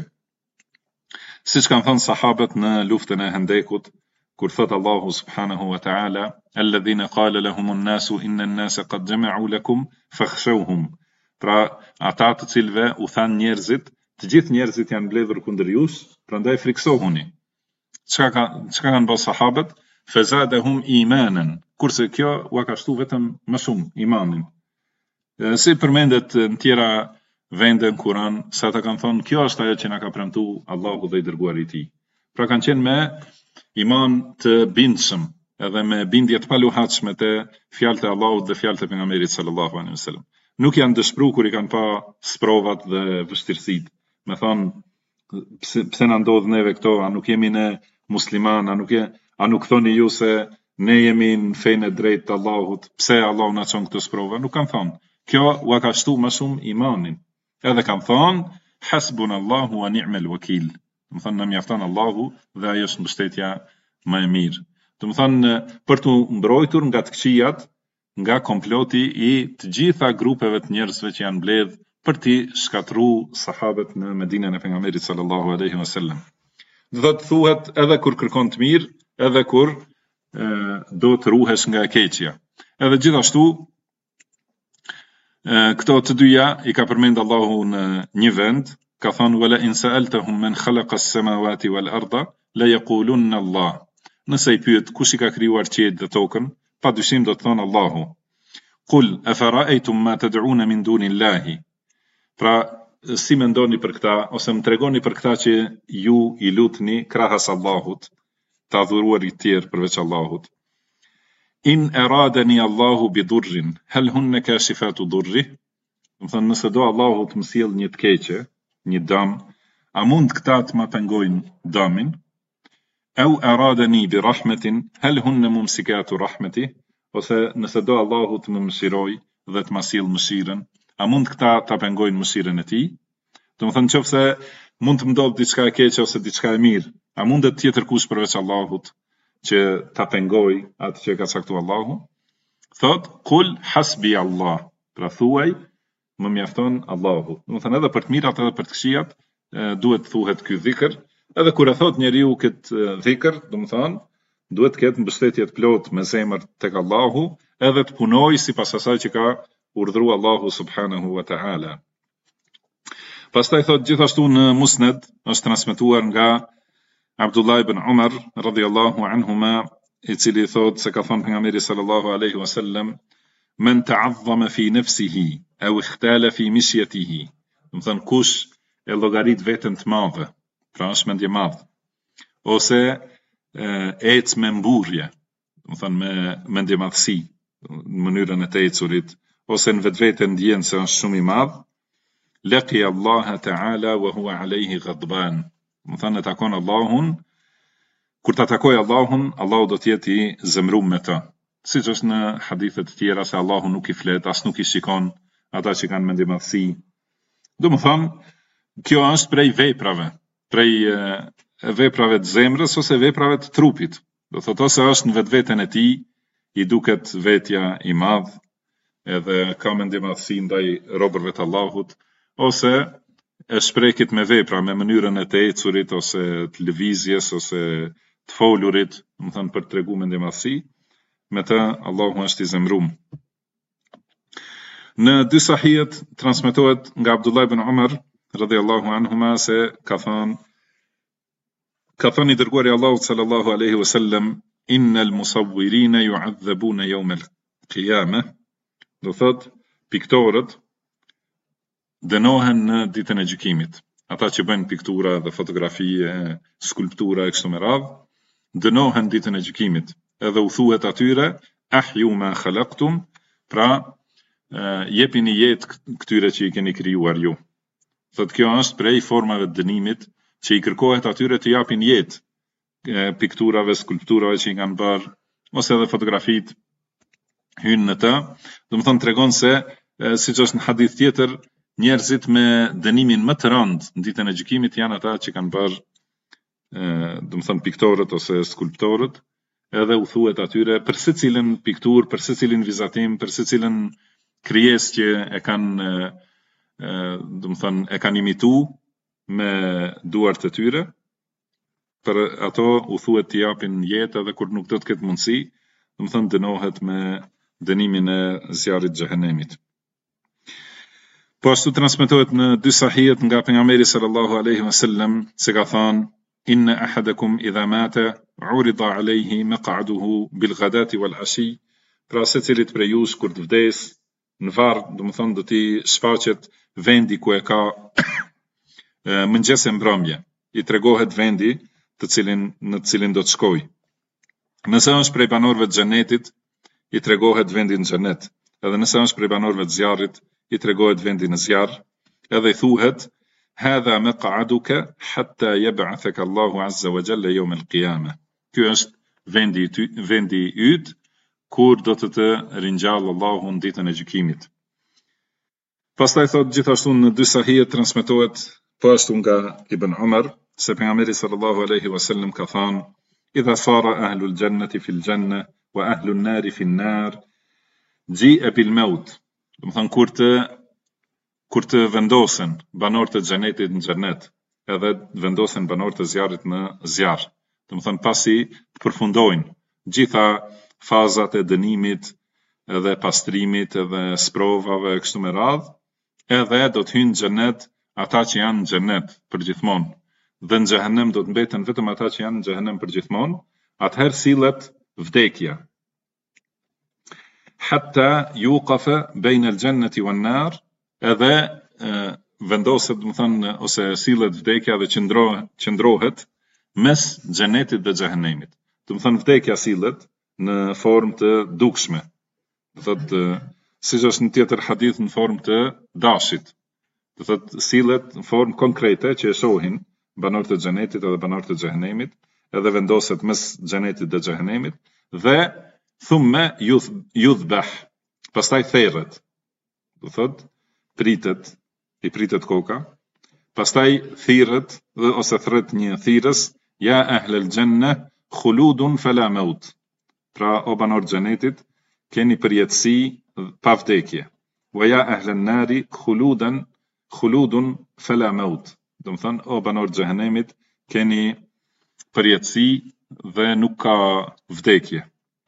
Siç kanë thënë sahabët në luftën e Hendekut, kur thot Allahu subhanahu wa ta'ala, alladhina qala lahum an-nasu inna an-nasa qad jama'u lakum fakhshawhum. Pra ata të cilëve u than njerëzit, të gjithë njerëzit janë mbledhur kundër jush, prandaj friksohuni. Çka kanë bërë sahabët? Fazadahum imanan. Kurse kjo u ka shtu vetëm më shumë imanin. Si përmendet në tjera vende në Kur'an, sa ata kanë thonë, kjo është ajo që na ka premtuar Allahu dhe i dërguari i tij. Pra kanë qenë me iman të bindshëm, edhe me bindje të paluhatshme te fjalët e Allahut dhe fjalët e pejgamberit sallallahu alaihi wasallam. Nuk janë dëshpëruar kur i kanë pa sprovat dhe vështirësitë. Me thonë, pse na ndodh neve këto, a nuk jemi ne musliman, a nuk thoni ju se ne jemi në fenë e drejtë të Allahut, pse Allahu na çon këto sprova? Nuk kanë thonë. Kjo u ka shtu më shumë imanin. Edhe kanë thonë, hasbunallahu wa ni'mal wakil. Do të thonë, na mjafton Allahu dhe ai është mbështetja më e mirë. Do të thonë, për të mbrojtur nga të këqijat, nga komploti i të gjitha grupeve të njerëzve që janë mbledh për t'i shkatruar sahabët në Medinën e pejgamberit sallallahu alaihi wasallam. Do të thuhet edhe kur kërkon të mirë, edhe kur do të ruhesh nga e keqja. Edhe gjithashtu këto të dyja i ka përmend Allahu në një vend, ka thënë wala in sa'altahum man khalaqa as-samawati wal arda la yaqulunna Allah. Nëse i pyet kush i ka krijuar qiellin dhe tokën, padyshim do të thonë Allahu. Qul afara'aytum ma tad'un min dunillahi. Pra si mendoni për këta ose më tregoni për këta që ju i lutni krahas Allahut, të adhuruarit tjerë përveç Allahut. In aradani Allahu bi durrin, hal hunna kashifatu durri? Do të thonë, nëse do Allahu të më sjell një të keqe, një dëm, a mund këta të më pengojnë dëmin? Au aradani bi rahmetin, hal hunna mumsikatu rahmeti? Ose nëse do Allahu të më mëshirojë dhe të më sjell mëshirën, a mund këta të pengojnë mëshirën e tij? Do të thonë, nëse mund të më ndodh diçka e keqe ose diçka e mirë, a mundet tjetër kush përveç Allahut që ta pengoj atë që ka caktuar Allahu? Thot, kul hasbi Allah. Pra thuaj, më mjafton Allahu. Do të thënë, edhe për të mirat edhe për të këqijat duhet thuhet ky dhikr. Edhe kur e thot njeriu këtë dhikr, do të thënë, duhet të ketë mbështetje të plotë me zemër tek Allahu, edhe të punojë sipas asaj që ka urdhëruar Allahu subhanahu wa ta'ala. Pastaj thot gjithashtu në Musned është transmetuar nga Abdullah ibn Umar radhiyallahu anhuma, i cili thot se ka thënë pejgamberi sallallahu alaihi wasallam, من تعظم في نفسه أو اختال في مشيته. Domethënë kush e llogarit veten të madhe, pra është mendje madh, ose ec me mburrje, domethënë me mendje madhësi në mënyrën e të ecurit, ose në vetvete ndjen se është shumë i madh, laqi Allah Ta'ala wa huwa alayhi ghadban. Domethënë takon Allahun, kur ta takoj Allahun, Allahu do të jetë i zemrum me të. Siç është në hadithe të tjera se Allahu nuk i flet, as nuk i shikon ata që kanë mendje madhësi. Domethënë, kjo është prej veprave të zemrës ose veprave të trupit. Do thotë ose është në vetveten e tij i duket vetja i madh, edhe ka mendje madhësi ndaj robërve të Allahut, ose e shprehit me vepra, me mënyrën e të ecurit ose të lëvizjes ose të folurit, domethënë për t'tregu mendje madhësi, me të Allahu është i zemrum. Në dy sahihet transmetohet nga Abdullah ibn Umar radhiyallahu anhuma se ka thënë i dërguari Allahut sallallahu alaihi wasallam, innal musawwirina yu'adhabuna yawm al-qiyamah. Do thot, piktorët dënohen në ditën e gjykimit. Ata që bëjnë piktura dhe fotografi, skulptura e kështu me radhë, dënohen ditën e gjykimit. Edhe u thuhet atyre, ahju ma khalaqtum, pra jepini jetë këtyre që i keni krijuar ju. Thot, kjo është prej formave të dënimit që i kërkohet atyre të japin jetë pikturave, skulpturave që i kanë bërë, ose edhe fotografit hynë në të. Domethënë tregon se, siç është në hadith tjetër, njerëzit me dënimin më të rëndë në ditën e gjykimit janë ata që kanë bërë, domethënë piktorët ose skulptorët, edhe u thuhet atyre për secilën piktur, për secilin vizatim, për secilën krijesë që e kanë, domethënë e kanë imitu me duart e tyre, për ato u thuhet të japin jetë edhe kur nuk do të ketë mundësi, domethënë dënohet me dënimin e zjarrit xhehenemit. Po ashtu transmetohet në dy sahihet nga pejgamberi sallallahu alaihi wasallam se ka thënë, inna ahadakum idha mata urida alayhi maq'aduhu bil ghadati wal ashi. Pra secilit prej jush kur të vdes, në varr, domethënë do t'i shfaqet vendi ku e ka mëngjes e mbrëmje, i tregohet vendi në të cilin do të shkojë. Nëse është prej banorëve të xhenetit, i tregohet vendi në xhenet, edhe nëse është prej banorëve të zjarrit, i tregohet vendi në zjarr, edhe i thuhet, hadha maq'aduka hatta yab'athaka Allahu azza wa jalla yawm al-qiyamah. Ky është vendi yt kur do të ringjallë Allahu në ditën e gjykimit. Pastaj thot gjithashtu në dy sahihet transmetohet po ashtu nga Ibn Umar se pejgamberi sallallahu alaihi wasallam ka thënë, idha sara ahlul jannati fil janna wa ahlun nari fin nar, ji'a bil maut. Domethënë kur të vendosen banorët e xhenetit në xhenet, edhe vendosen banorët e zjarrit në zjarr. Domethënë pasi të përfundojnë gjitha fazat e dënimit, edhe pastrimit, edhe sprovave kështu me radhë, edhe do të hynë në xhenet ata që janë në xhenet përgjithmonë, dhe në xhehenem do të mbeten vetëm ata që janë në xhehenem përgjithmonë, atëherë sillet vdekja. Hatta yuqafa bayna al-jannati wan-nar, edhe vendoset, domethënë, ose sillet vdekja dhe qëndrohet mes xhenetit dhe xhehenemit. Domethënë vdekja sillet në formë të dukshme. Do thotë, siç është në tjetër hadith, në formë të dashit. Do thotë sillet në formë konkrete që e shohin banorët e xhenetit edhe banorët e xhehenemit, edhe vendoset mes xhenetit dhe xhehenemit, dhe thumma yudhbah, pastaj therret. Do thotë i pritet koka, pastaj thirret ose thret një thirrës, ja ahlal janna khuludun fala maut. Pra o banor xhenetit, keni përjetësi pa vdekje. Wa ja ahlan nari khuludun fala maut. Do të thënë, o banor xhehenemit, keni përjetësi dhe nuk ka vdekje.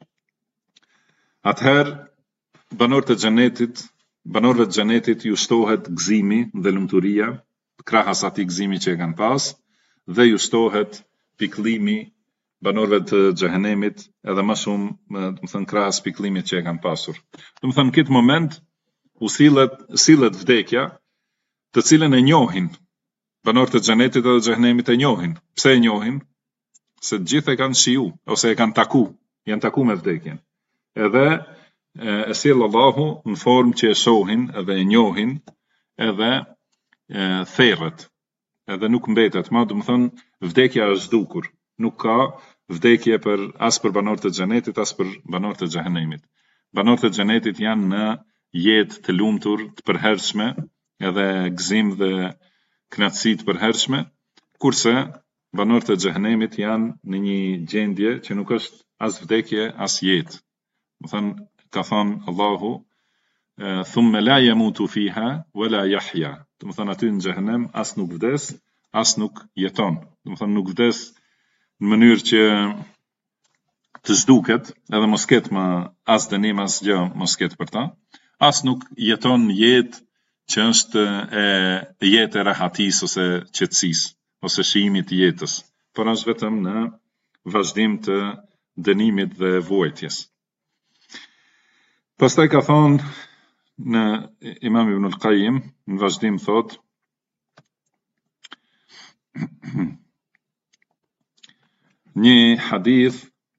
Atëherë banorët e banorëve të xhenetit ju shtohet gëzimi dhe lumturia, krahas atij gëzimi që e kanë pas, dhe ju shtohet pikëllimi banorëve të xhehenemit edhe më shumë, do të thënë krahas pikëllimit që e kanë pasur. Do të thënë këtë moment u sillet vdekja, të cilën e njohin banorët e xhenetit edhe xhehenemit, e njohin. Pse e njohin? Se të gjithë e kanë shiju ose e kanë janë taku me vdekjen. Edhe e sjell Allahu në formë që e shohin edhe e njohin, edhe therrët, edhe nuk mbetet, do të thënë vdekja është zhdukur, nuk ka vdekje as për banorët e xhenetit, as për banorët e xhehenemit. Banorët e xhenetit janë në jetë të lumtur, të përhershme, edhe gëzim dhe kënaqësi të përhershme, kurse banorët e xhehenemit janë në një gjendje që nuk është as vdekje, as jetë. Do të thënë, ka thënë Allahu, thumma la yamutu fiha wala yahya. Do të thënë aty në xhehenem as nuk vdes, as nuk jeton. Do të thënë nuk vdes në mënyrë që të zhduket, edhe mos ketë më as dënim as gjë mos ketë për ta, as nuk jeton jetë që është jetë e rahatisë ose qetësisë, ose shijimit të jetës, por është vetëm në vazhdim të dënimit dhe vuajtjes. Pastaj ka thonë në Imam Ibn al-Qayyim, në vazhdim thot, një hadith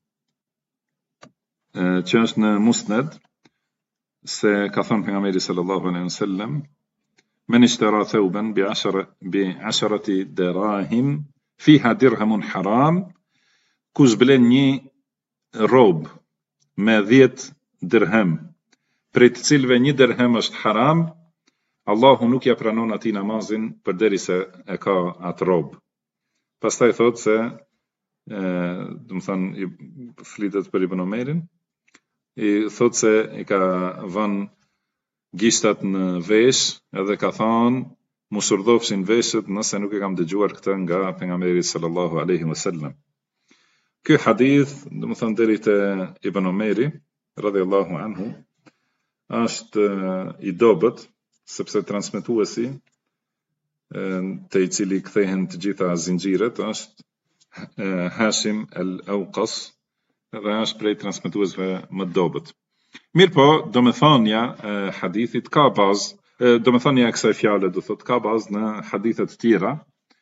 që është në Musnad, se ka thonë pejgamberi sallallahu alaihi wasallam, men ishtara thawban bi 10 dirahim fiha dirhamun haram, kush blen një rob me 10 dirhem, prej të cilëve një dirhem është haram, Allahu nuk ja pranon atij namazin përderisa e ka atë rob. Pastaj thot se, do të thënë, flitet për Ibn Omerin, i thot se i ka vënë gishtat në vesh, edhe ka thonë, mos urdhofshin veshët nëse nuk e kam dëgjuar këtë nga pejgamberi sallallahu alaihi wasallam. Ky hadith, do të thënë deri te Ibn Omeri radhiyallahu anhu, është i dobët, sepse transmetuesi te i cili kthehen të gjitha zinxhiret është Hashim al-Awqas, dhe është prej transmetuesve më të dobët. Mirë po, domethënia e hadithit ka bazë, domethënia e kësaj fjale do thot ka bazë në hadithe të tjera,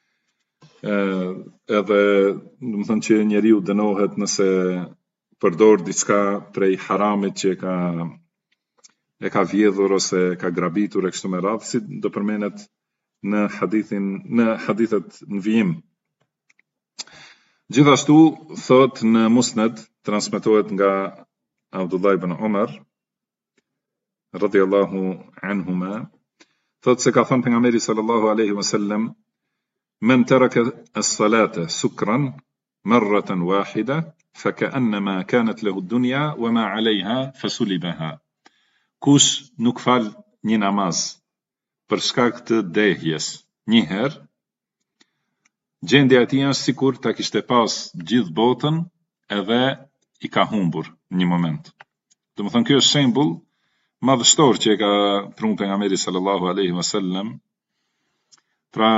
edhe domethënë që njeriu dënohet nëse përdor diçka prej haramit që e ka vjedhur ose ka grabitur e kështu me radhë, si do përmenet në hadithet në vijim. Gjithashtu thot në Musnad, transmetohet nga Abdullah ibn Umar radhiyallahu anhuma, thot se ka thënë pejgamberi sallallahu alaihi wasallam, men taraka as-salata sukran marratan wahida fakannama kanat lahu ad-dunya wama 'alayha fasulibaha. Kush nuk fal një namaz për shkak të dehjes një herë, gjendja e tij është sikur ta kishte pas gjithë botën edhe i ka humbur një moment. Domethënë ky është shembull madhështor që e ka thënë pejgamberi sallallahu alaihi wasallam, pra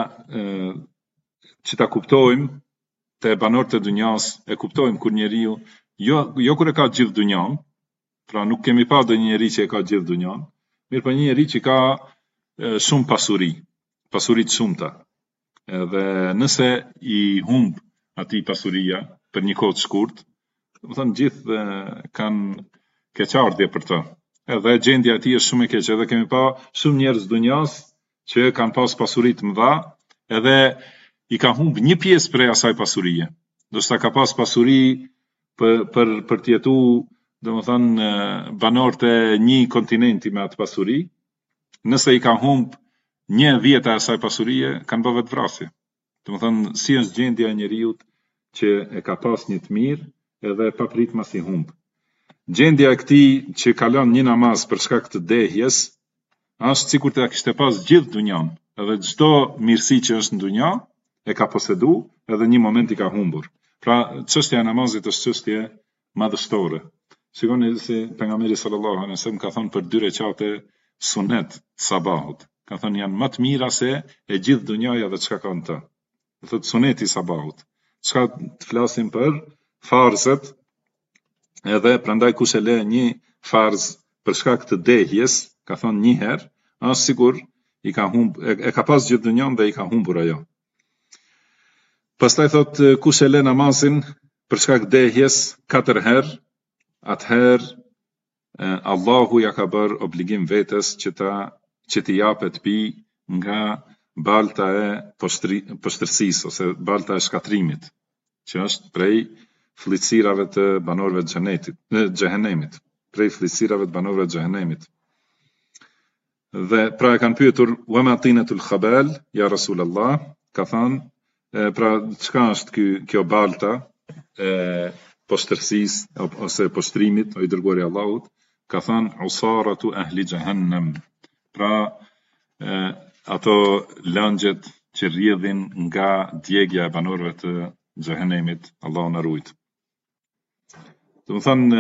që ta kuptojmë te banorët e dunjas, e kuptojmë kur njeriu jo kur e ka gjithë dunjan, pra nuk kemi pa do një njeri që e ka gjithë dunjan, mirë po një njeri që ka shumë pasuri të shumta. Edhe nëse i humb atij pasuria për një kohë të shkurt, do të thënë gjithë kanë keqardhje për të. Edhe gjendja e tij është shumë e keqe, edhe kemi pa shumë njerëz dunjas që kanë pas pasuri të mëdha, edhe i ka humb një pjesë prej asaj pasurie. Do të ka pas pasuri për të jetu, domethënë banorët e një kontinenti me atë pasuri, nëse i ka humb 1/10 e asaj pasurie, kanë bërë vetvrasje. Domethënë si është gjendja e njeriut që e ka pas një të mirë edhe pa prit mas i humb. Gjendja e këtij që kalon një namaz për shkak të dehjes, është sikur të kishte pas gjithë dunjan, edhe çdo mirësi që është në dunja e ka posedu, edhe një moment i ka humbur. Pra çështja e namazit është çështje madhështore. Shikoni se pejgamberi sallallahu alaihi wasallam ka thënë për 2 recate sunet sabahut. Ka thënë janë më të mira se e gjithë dunjaja dhe çka ka në të. Do thotë suneti sabahut. çka të flasim për farzet, edhe prandaj kush e le një farz për shkak të dehjes, ka thonë një herë, është sigur e ka pas gjithë dunjon dhe i ka humbur ajo. Pastaj thot kush e le namazin për shkak dehjes 4 herë, atëherë Allahu ja ka bërë obligim vetes që t'i japet pi nga balta e poshtërsisë ose balta e shkatrimit, që është prej fllitësirave të banorëve të xhehenemit, prej fllitësirave të banorëve të xhehenemit. Dhe pra e kanë pyetur wa ma tinatul khabal ya Rasulullah, ka thënë pra çka është kjo balta e poshtërsisë ose poshtrimit, o i dërguari i Allahut, ka thënë usaratu ahli jahannam, pra ato langjet që rrjedhin nga djegja e banorëve të xhehenemit, Allahu na ruaj. Do të thënë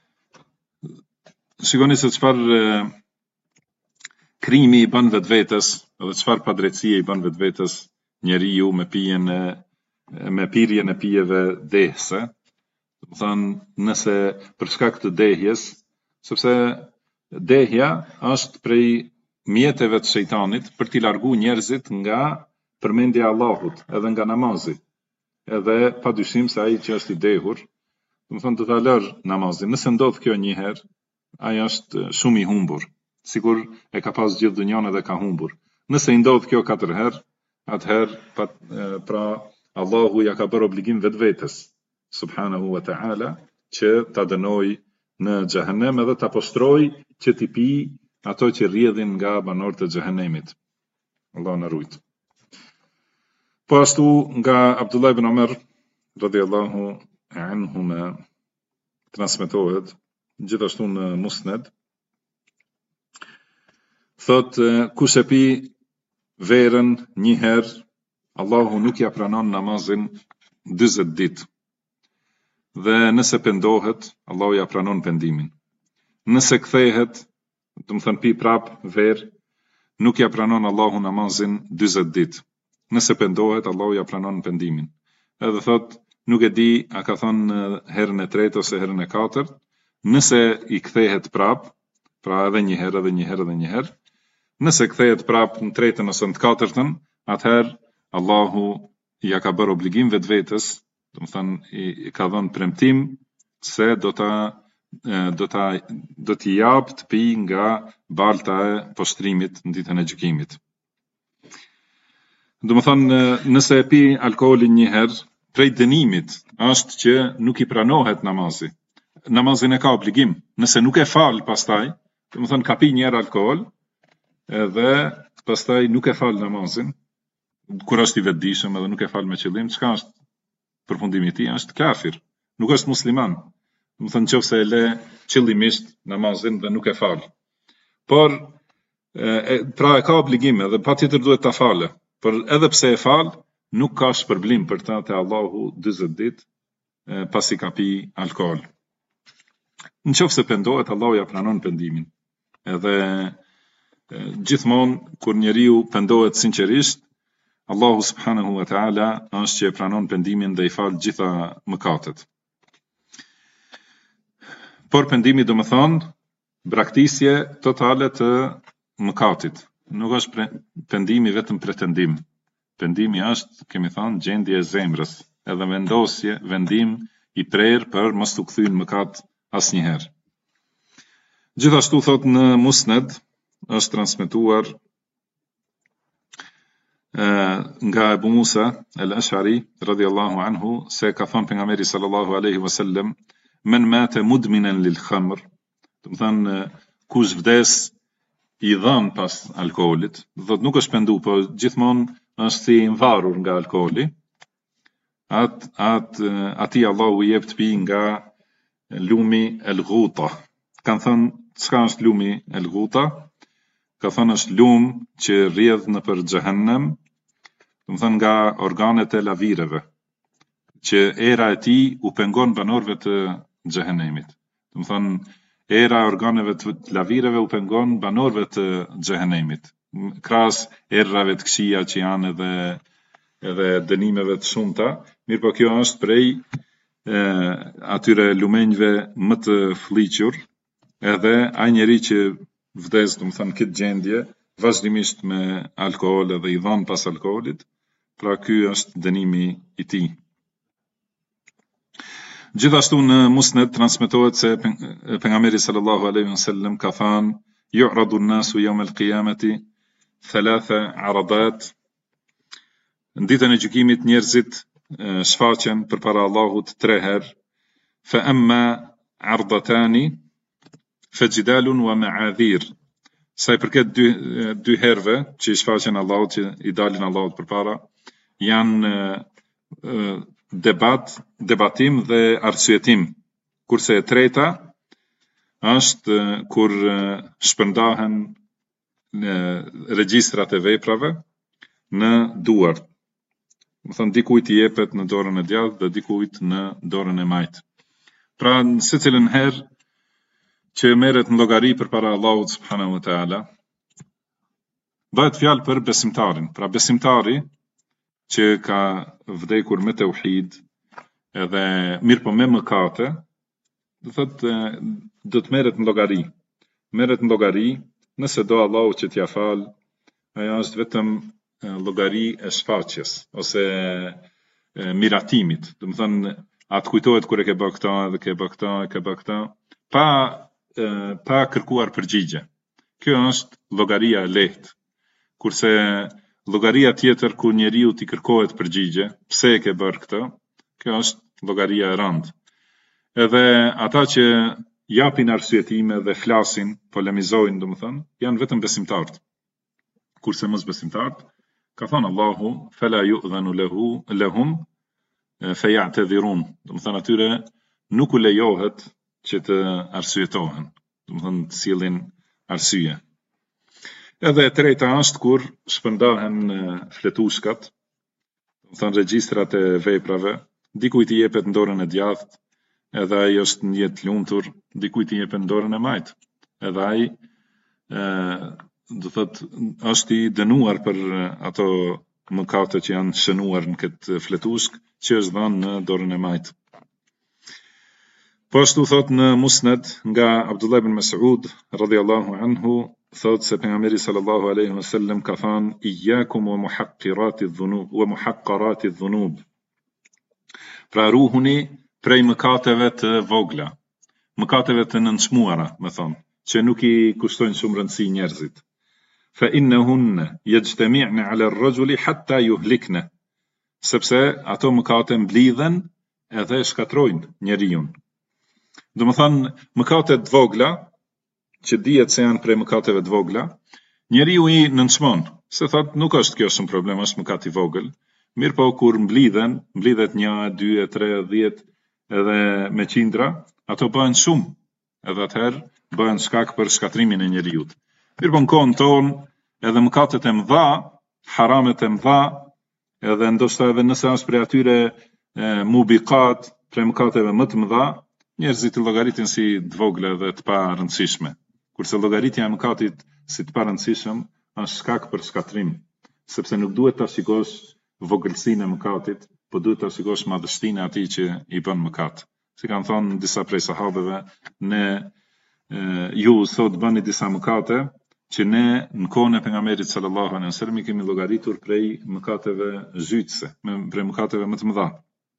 shikoni se çfarë krimi i bën vetvetes, edhe çfarë padrejtësie i bën vetvetes njeriu me pirjen e pijeve dehse. Do të thënë nëse për shkak të dehjes, sepse dehja është prej mjeteve të shejtanit për t'i largu njerëzit nga përmendja e Allahut, edhe nga namazi. Edhe padyshim se ai që është i dehur, do të thonë do ta lërë namazin. Nëse ndodh kjo një herë, ai është shumë i humbur. Sigur e ka pas gjithë dunjon edhe ka humbur. Nëse i ndodh kjo 4 herë, atëherë pra Allahu ja ka bërë obligim vetvetes, subhanahu wa ta'ala, që ta dënoj në xhehenem edhe ta postroj që t'i pi ato që rrjedhin nga banorët e xhehenemit. Allahu na ruaj. Po ashtu nga Abdullah ibn Umar radhiyallahu anhuma transmetohet gjithashtu në Musnad, thot kush e pi verën një herë, Allahu nuk ja pranon namazin 40 ditë. Dhe nëse pendohet, Allahu ja pranon pendimin. Nëse kthehet, do të thënë pi prap verë, nuk ja pranon Allahu namazin 40 ditë. Nëse pendohet, Allahu ja pranon pendimin. Edhe thot, nuk e di, a ka thonë herën e tretë ose herën e katërt, nëse i kthehet prap, pra edhe një herë, edhe një herë, edhe një herë, nëse kthehet prap në tretën ose në të katërtën, atëherë Allahu ja ka bërë obligim vetvetes, do të thënë i ka dhënë premtim se do t'i jap të pi nga balta e poshtrimit në ditën e gjykimit. Do të thënë nëse e pi alkoolin një herë, prej dënimit është që nuk i pranohet namazi. Namazin e ka obligim, nëse nuk e fal pastaj, do të thënë ka pi një herë alkool, edhe pastaj nuk e fal namazin, kur është i vetëdijshëm edhe nuk e fal me qëllim, çka është përfundimi i tij? Është kafir, nuk është musliman. Do të thënë nëse e le qëllimisht namazin dhe nuk e fal. Por pra e ka obligim edhe patjetër duhet ta falë, por edhe pse e fal, nuk ka shpërblim për ta te Allahu 40 ditë pasi ka pi alkool. Nëse pendohet, Allahu ja pranon pendimin. Edhe gjithmonë kur njeriu pendohet sinqerisht, Allahu subhanahu wa ta'ala është që e pranon pendimin dhe i fal gjitha mëkatet. Por pendimi do më thonë braktisje totale të mëkatit. Nuk është pendimi vetëm pretendim. Pendimi është, kemi thonë, gjendje e zemrës, edhe vendim i prerë për mos t'u kthyer mëkat asnjëherë. Gjithashtu thot në Musnad është transmetuar nga Abu Musa al-Ash'ari radhiyallahu anhu se ka thënë pejgamberi sallallahu alaihi wasallam men mata mudminan lil khamr, do të thënë kush vdes i dhën pas alkoolit, do të nuk është pendu, po gjithmonë është si i varur nga alkooli, ati Allahu i jep të pi nga lumi el-ghuta. Kanë thënë çka është lumi el-ghuta? Ka thënë është lum që rrjedh nëpër xhehenem, do të thënë nga organet e lavireve, që era e tij u pengon banorëve të xhehenemit. Do të thënë era e organeve të lavireve u pengon banorëve të xhehenemit, krahas errave të këqija që janë edhe edhe dënimeve të shumta, mirë po kjo është prej atyre lumenjve më të fliqur, edhe ai njeri që vdes, domethënë këtë gjendje, vazhdimisht me alkool edhe i dhan pas alkoolit, pra ky është dënimi i tij. Gjithashtu në Musned transmetohet se pejgamberi sallallahu alaihi wasallam ka thënë: "Yu'radu an-nasu yawm al-qiyamati thalatha 'aradat." Në ditën e gjykimit njerëzit shfaqen përpara Allahut 3 herë. Fa amma 'ardatani fa jidalun wa ma'adhir. Sa i përket dy herëve që i shfaqen Allahut, që i dalin Allahut përpara, janë debatim dhe arsyetim. Kurse e treta është kur shpërndahen regjistrat e veprave në duar. Më thënë, dikujt i jepet në dorën e djathtë dhe dikujt në dorën e majtë. Pra në secilën herë që merret në llogari përpara Allahut subhanahu wa taala, bëhet fjalë për besimtarin. Pra besimtari që ka vdekur me tauhid edhe mirë po me mëkate, do thotë do të merret në llogari. Merret në llogari, nëse do Allahu që t'ja fal, ajo është vetëm llogari e shfaqjes ose miratimit. Do të thënë, atë kujtohet kur e ke bë këtë edhe ke bë këtë, pa kërkuar përgjigje. Kjo është llogaria e lehtë. Kurse llogaria tjetër ku njeriu t'i kërkohet përgjigje, pse e ke bërë këtë, kjo është llogaria e rëndë. Edhe ata që japin arsyetime dhe flasin, polemizojnë, domethënë, janë vetëm besimtarët. Kurse mos besimtarët, ka thënë Allahu, fala yu'dhanu lahum fayatadhirun. Domethënë atyre nuk u lejohet që të arsyetohen, domethënë të sillin arsye. Edhe e treta është kur shpërndahen fletuskat, domethënë regjistrat e veprave, dikujt i jepet në dorën e djathtë, edhe ai është në jetë lumtur, dikujt i jepet në dorën e majtë, edhe ai do thotë është i dënuar për ato mëkate që janë shënuar në këtë fletusk që është dhënë në dorën e majtë. Po ashtu thot në Musned nga Abdullah ibn Mas'ud radhiyallahu anhu, thot se pejgamberi sallallahu alaihi wasallam ka thënë: "Iyyakum wa muhaqqarati dhunub." Pra ruhuni prej mëkateve të vogla, mëkateve të nënçmuara, më thon, që nuk i kushtojnë shumë rëndësi njerëzit. Fa innahunna yajtami'na 'ala ar-rajuli hatta yuhlikna. Sepse ato mëkate mblidhen edhe shkatrojnë njeriu. Do më thënë, mëkatet të vogla, që dihet se janë prej mëkateve të vogla, njeriu i nënçmon, se thot nuk është kjo shumë problem, është mëkat i vogël, mirë po kur mblidhet 1, 2, 3, 10, edhe me qindra, ato bëhen shumë, edhe atëherë bëhen shkak për shkatrimin e njeriut. Mirë po në kohën tonë, edhe mëkatet e mëdha, haramet e mëdha, edhe ndoshta edhe nëse është prej atyre mubiqat, prej mëkateve më të mëdha, njerëzit i llogaritin si të vogla dhe të pa rëndësishme. Kurse llogaritja e mëkatit si të pa rëndësishëm është shkak për shkatrim, sepse nuk duhet ta shikosh vogëlsinë e mëkatit, po duhet ta shikosh madhështinë e atij që i bën mëkat. Si kanë thënë disa prej sahabeve, ju sot bëni disa mëkate që ne në kohën e pejgamberit sallallahu alaihi wasallam i kemi llogaritur prej mëkateve zhytëse, prej mëkateve më të mëdha.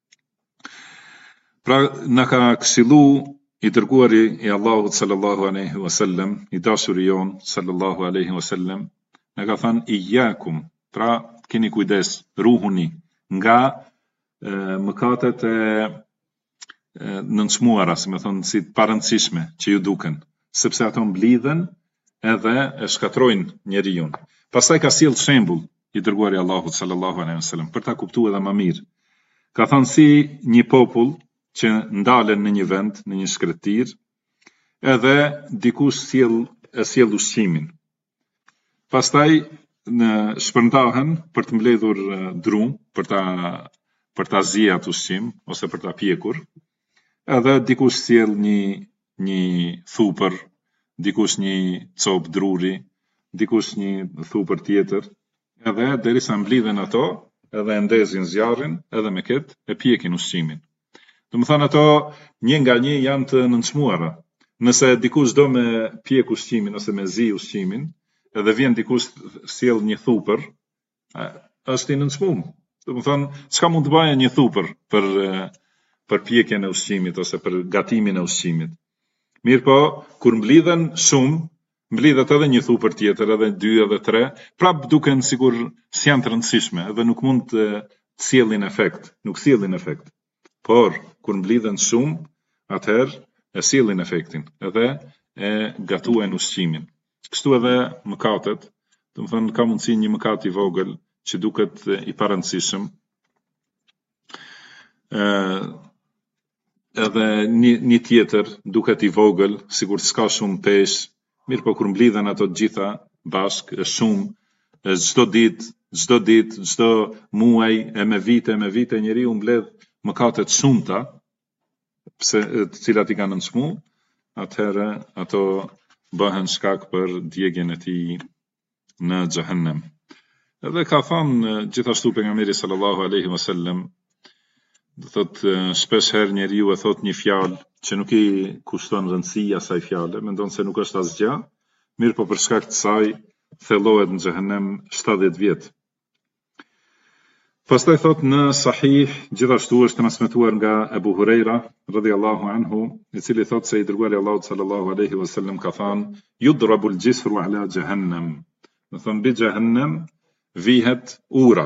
Pra na ka këshillu i dërguari i Allahut sallallahu alaihi wasallam, i dashuri jon sallallahu alaihi wasallam, na ka thënë iyyakum, pra keni kujdes, ruhuni nga mëkatet e nënçmuara, si më thon, si të parëndësishme që ju duken, sepse ato mblidhen edhe e shkatrojnë njeriu. Pastaj ka sjell shembull i dërguari i Allahut sallallahu alaihi wasallam për ta kuptuar edhe më mirë. Ka thënë si një popull që ndalen në një vend, në një shkretir, edhe dikush sjell ushqimin. Pastaj shpërndahen për të mbledhur drum, për ta zgjedhur atë ushqim ose për ta pjekur. Edhe dikush sjell një thupër, dikush një copë druri, dikush një thupër tjetër, edhe derisa mblidhen ato, edhe e ndezin zjarrin, edhe me këtë e pjekin ushqimin. Do më thënë ato një nga një janë të nënçmuara. Nëse dikush do me pjek ushqimin ose me zi ushqimin, edhe vjen dikush sjell një thupër, është i nënçmuar. Do më thënë, çka mund të bëjë një thupër për pjekjen e ushqimit ose për gatimin e ushqimit. Mirë po, kur mblidhen shumë, mblidhet edhe një thupër tjetër, edhe 2 edhe 3, prap duken sikur s'janë të rëndësishme, edhe nuk mund të sjellin efekt, nuk sjellin efekt. Por kur mblidhen shumë, atëherë e sjellin efektin, edhe e gatuajnë ushqimin. Kështu edhe mëkatet, do të thënë ka mundësi një mëkat i vogël që duket i parëndësishëm, edhe një tjetër duket i vogël, sikur s'ka shumë pesh, mirë po kur mblidhen ato të gjitha bashk, e shumë, çdo ditë, çdo muaj, e me vite njeriu mbledh mëkate të shumta, të cilat i kanë nënçmuar, atëherë ato bëhen shkak për djegjen e tij në xhehenem. Edhe ka thënë gjithashtu pejgamberi sallallahu alaihi wasallam, do thotë shpesh herë njeriu e thot një fjalë që nuk i kushton rëndësi asaj fjale, mendon se nuk është asgjë, mirë po për shkak të saj thellohet në xhehenem 70 vjet. Pastaj thot në sahih, gjithashtu është transmetuar nga Ebu Hurajra radhiyallahu anhu, i cili thot se i dërguari Allahut sallallahu alaihi wasallam ka thënë: "Yudrabu al-jisru ala jahannam." Do thënë mbi xhehenem vihet ura.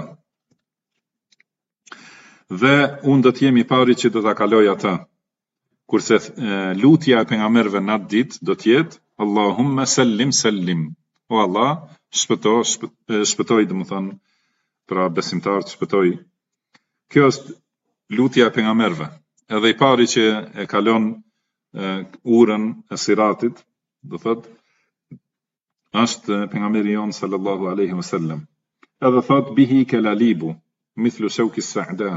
Dhe unë do të jem i pari që do ta kaloj atë. Kurse lutja e pejgamberëve në atë ditë do të jetë Allahumma sallim sallim. O Allah, shpëtoj, do të thënë, pra besimtarët shpëtoj. Kjo është lutja e pejgamberëve. Edhe i pari që e kalon urën e siratit, do thotë, është pejgamberi jon sallallahu alaihi wasallam. Edhe thot bihi kalalibu, mithlu shauki sa'dan.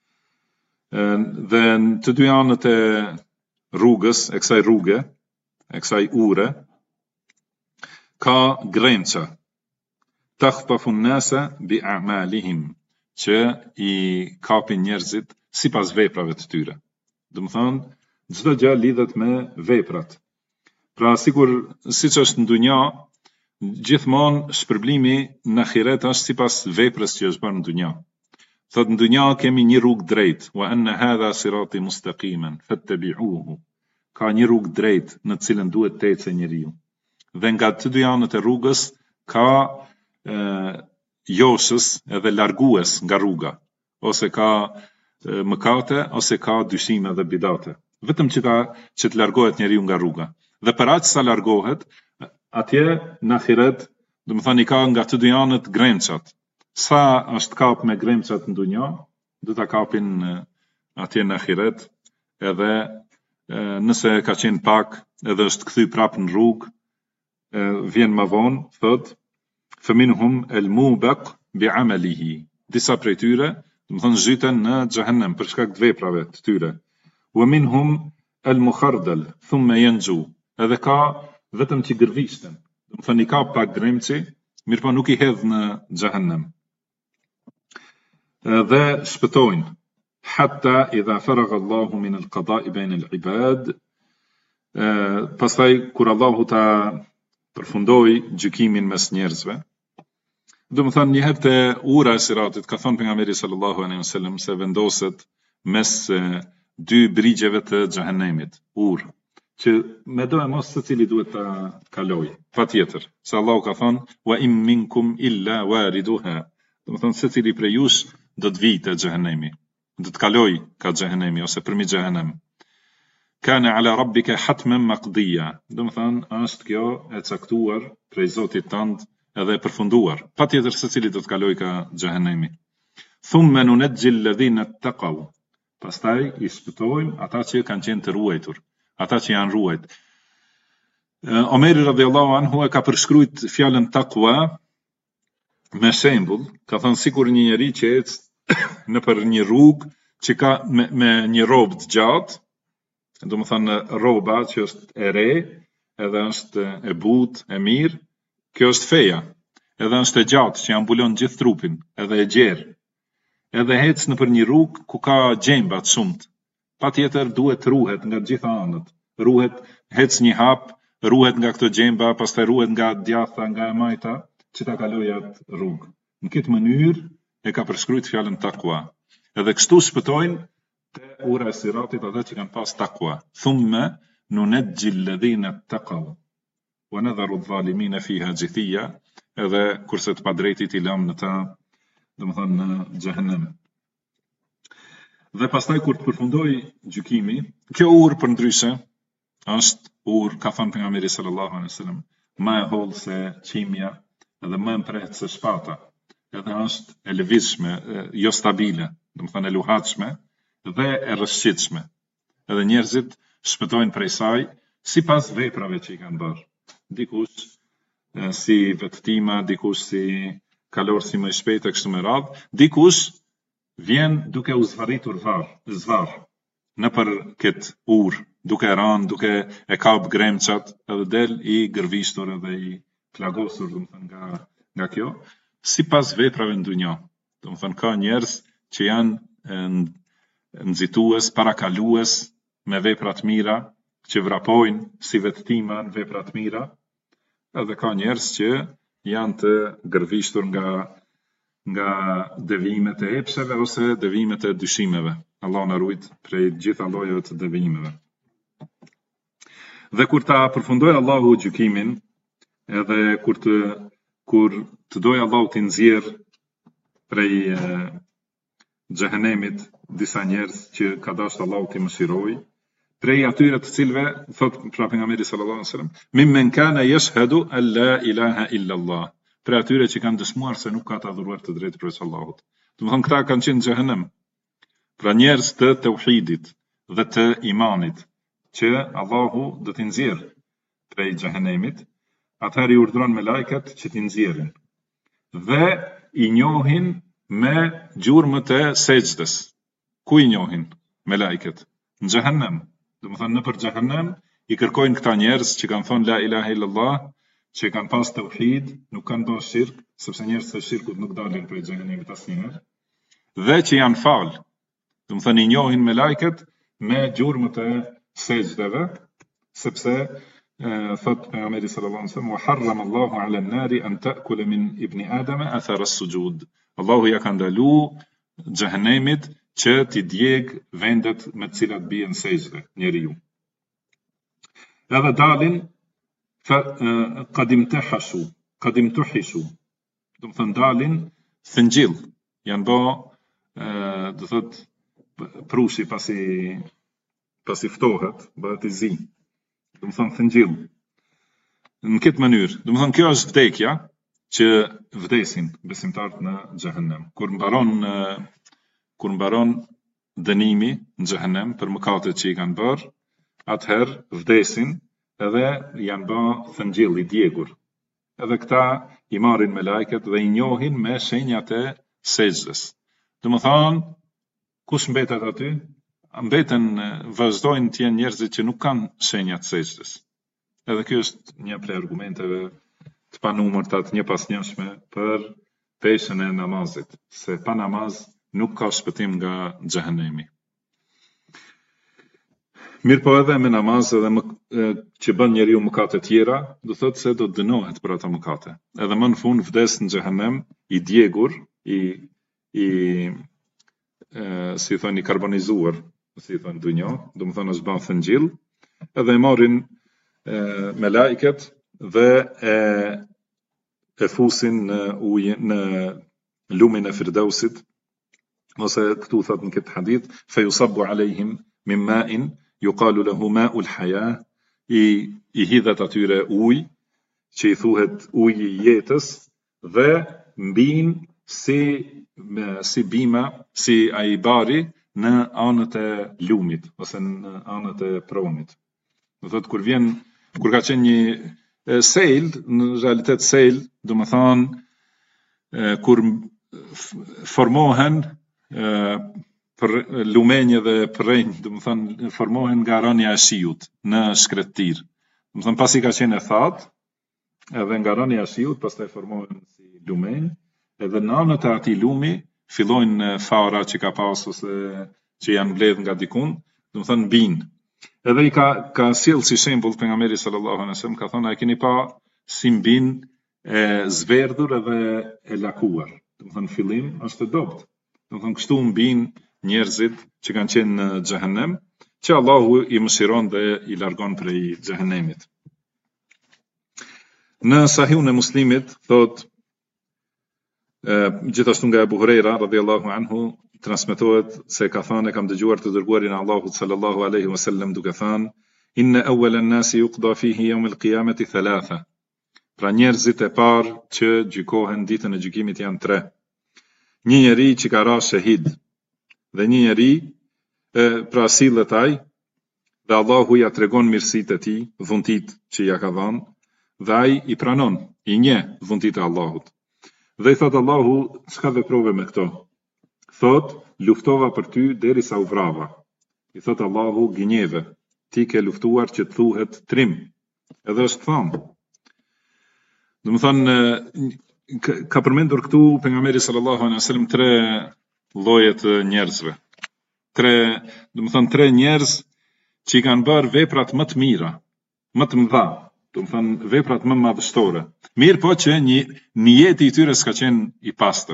Dhe në të dy anët e rrugës, e kësaj rruge, e kësaj ure, ka grença. Takhtafu an-nasa bi a'malihim, që i kapin njerëzit sipas veprave të tyre. Do të thonë, çdo gjë lidhet me veprat. Pra siç është në dunja, gjithmonë shpërblimi në ahiret është sipas veprës që është bërë në dunja. Thot në dunja kemi një rrugë drejt, wa anna hadha sirati mustaqiman fattabi'uhu. Ka një rrugë drejt në të cilën duhet të ecë njeriu. Dhe nga të dy anët e rrugës ka joshës edhe largues nga rruga, ose ka mëkate, ose ka dyshime dhe bidate. Vetëm që të largohet njeriu nga rruga. Dhe për aq sa largohet, atje në ahiret, do të thënë i ka nga të dy anët grençat. Sa është kap me grençat në dunja, do ta kapin atje në ahiret, edhe nëse ka qenë pak, edhe është kthy prapë në rrugë, vjen më vonë, thot faminhum al-mubaq bi'amalihi. Disa prej tyre, do të thonë zhyten në xhehenem për shkak të veprave të tyre. Wa minhum al-mukhardal thumma yanju. Edhe ka vetëm që gërvishten. Do të thonë i ka pak grençi, mirë po nuk i hedh në xhehenem. Dhe shpëtojnë. Hatta idha faragha Allahu min al-qada'i bayna al-ibad. Pastaj kur Allahu ta përfundoi gjykimin mes njerëzve. Do të thonë një herë te ura e siratit, ka thënë pejgamberi sallallahu alaihi wasallam se vendoset mes dy brigjeve të xhehenemit, urë, që me do e mos secili duhet ta kaloj. Patjetër, se Allahu ka thënë wa in minkum illa wariduha. Do të thonë secili prej jush do të vijë te xhehenemi, do të kaloj ka xhehenemi ose përmi xhehenem. Kana ala rabbika hatman maqdiya. Do të thonë është kjo e caktuar prej Zotit tënd edhe e përfunduar. Patjetër secili do të kaloj ka xhehenemi. Thumma nunajji alladhina ittaqaw. Pastaj i shpëtojmë ata që kanë qenë të ruajtur, ata që janë ruajt. Omeri radhiyallahu anhu e ka përshkruajt fjalën taqwa me shembull, ka thënë sikur një njeri që ecë nëpër një rrugë që ka me një rrobë të gjatë, do të thënë rroba që është e re, edhe është e butë, e mirë, kjo është feja, edhe është e gjatë që ja mbulon gjithë trupin, edhe e gjerë. edhe hec nëpër një rrugë ku ka gjemba të shumt. Patjetër duhet ruhet nga të gjitha anët. Ruhet, hec një hap, ruhet nga këto gjemba, pastaj ruhet nga djatha, nga e majta, që ta kalojë atë rrugë. Në këtë mënyrë e ka përshkruajtur fjalën takwa. Edhe kështu shpëtojnë te ura e siratit ata që kanë pas takwa. Thumma nunajji alladhina taqaw wa nadharu adh-dhalimina fiha jithiya. Edhe kurse të padrejtit i lëm në ta, domethënë në xhehenem. Dhe pastaj kur të përfundoi gjykimi, kjo urë përndryshe është urë, ka thënë pejgamberi sallallahu alaihi wasallam, më e hollë se qimja edhe më e mprehtë se shpata. Edhe është e lëvizshme, jo stabile, domethënë e luhatshme dhe e rrëshqitshme. Edhe njerëzit shpëtojnë prej saj sipas veprave që i kanë bërë. Dikush si vetëtima, dikush si kalor si më i shpejtë e kështu me radhë, dikush vjen duke u zvarritur zvarr nëpër këtë urë, duke ranë, duke e kap gremçat, edhe del i gërvishtur edhe i plagosur, domethënë nga kjo, sipas veprave në dunjë. Domethënë ka njerëz që janë nxitues, parakalues me vepra të mira, që vrapojnë si vetëtima në vepra të mira, edhe ka njerëz që janë të gërvishtur nga devijimet e epsheve ose devijimet e dyshimeve. Allah na ruaj prej gjitha llojeve të devijimeve. Dhe kur ta përfundoi Allahu gjykimin, edhe kur të doj Allahu të nxjerr prej xhehenemit disa njerëz që ka dashur Allahu të mëshirojë, prej atyre të cilëve thot pra pejgamberi sallallahu alaihi wasallam, mimmen kana yashhadu an la ilaha illa Allah, prej atyre që kanë dëshmuar se nuk ka të adhuruar të drejtë përveç Allahut. Domethënë këta kanë qenë në xhehenem. Pra njerëz të tauhidit dhe të imanit, që Allahu do t'i nxjerrë prej xhehenemit, atëherë i urdhron me lajket që t'i nxjerrin. Dhe i njohin me gjurmët e sejdës. Ku i njohin me lajket? Në xhehenem. Domethënë nëpër xhehenem i kërkojnë këta njerëz që kanë thonë la ilaha illallah, që kanë pas tauhid, nuk kanë bërë shirk, sepse njerëzit e shirkut nuk dalin prej xhehenemit asnjëherë, dhe që janë falë. Domethënë i njohin me lajket me gjurmët e sejdëve, sepse thot pejgamberi sallallahu alaihi wasallam, wa harrama Allahu 'ala an-nari an ta'kula min ibni Adama athara as-sujud. Allahu ja ka ndalu xhehenemit që t'i djeg vendet me të cilat bien sejdë njeriu. Edhe dalin qad imtuhishu. Domethënë dalin thëngjill, janë bë do thot prushi pasi ftohet, bëhet i zi. Domethënë thëngjill. Në këtë mënyrë, domethënë kjo është vdekja që vdesin besimtarët në xhehenem. Kur mbaron dënimi në xhehenem për mëkatet që i kanë bërë, atëherë vdesin edhe janë bë thëngjill i djegur. Edhe këta i marrin me lajket dhe i njohin me shenjat e sejdës. Domethënë kush mbetet aty? Mbeten, vazhdojnë të jenë njerëzit që nuk kanë shenjat sejdës. Edhe kjo është një prej argumenteve të panumërta të një pas njëshme për peshën e namazit, se pa namaz nuk ka shpëtim nga xhehenemi. Mirë po edhe me namaz edhe që bën njeriu mëkate tjera, do thotë se do të dënohet për ato mëkate. Edhe më në fund vdes në xhehenem i djegur, si thon i karbonizuar, si thon dunjë, domethënë është bën thëngjill, edhe e marrin me lajket dhe e fusin në ujin, në lumin e Firdausit, ose këtu thot në këtë hadith, fa yusabbu alejhim min ma'in yuqalu lahu ma'ul hayah, i hidhet atyre ujë që i thuhet uji i jetës dhe mbin si bima, si ai bari në anët e lumit ose në anët e pronit. Do thot kur ka qenë një sejl, në realitet sejl, do më thonë kur formohen për lumenje dhe përrenjë, do më thonë formohen nga rënja e shiut në shkrettir. Do më thonë pasi ka qenë e thatë, edhe nga rënja e shiut, pastaj formohen si lumenjë, edhe në anët e atij lumi fillojnë fara që ka pas ose që janë mbledh nga dikun, do të thënë bin. Edhe i ka sjell si shembull pejgamberi sallallahu alaihi wasallam, ka thënë a keni pa si bin e zverdhur edhe e lakuar. Do të thënë fillim është e dobët. Do të thënë kështu mbin njerëzit që kanë qenë në xhehenem, që Allahu i mëshiron dhe i largon prej xhehenemit. Në Sahihun e Muslimit thot gjithashtu nga Abu Huraira radhiyallahu anhu transmetohet se ka thënë kam dëgjuar të dërguarin e Allahut sallallahu alaihi wasallam duke thënë inna awwala an-nasi yuqda fihi yawm al-qiyamati thalatha. Pra njerëzit e parë që gjykohen ditën e gjykimit janë 3. Një njeri që ka ra shahid dhe një njeri pra sillet ai dhe Allahu ja tregon mirësitë e tij, dhuntit që ja ka dhënë dhe ai i pranon, i njeh dhuntit e Allahut. Dhe i thot Allahu, çka veprove me këto? Thot, luftova për ty derisa u vrava. I thot Allahu, gënjeve, ti ke luftuar që të thuhet trim. Edhe është thamë. Do të thonë, ka përmendur këtu pejgamberi sallallahu alaihi wasallam 3 lloje të njerëzve. 3 njerëz që i kanë bërë veprat më të mira, më të mëdha. Do të thënë veprat më madhështore. Mirë po që nijeti i tyre s'ka qenë i pastër.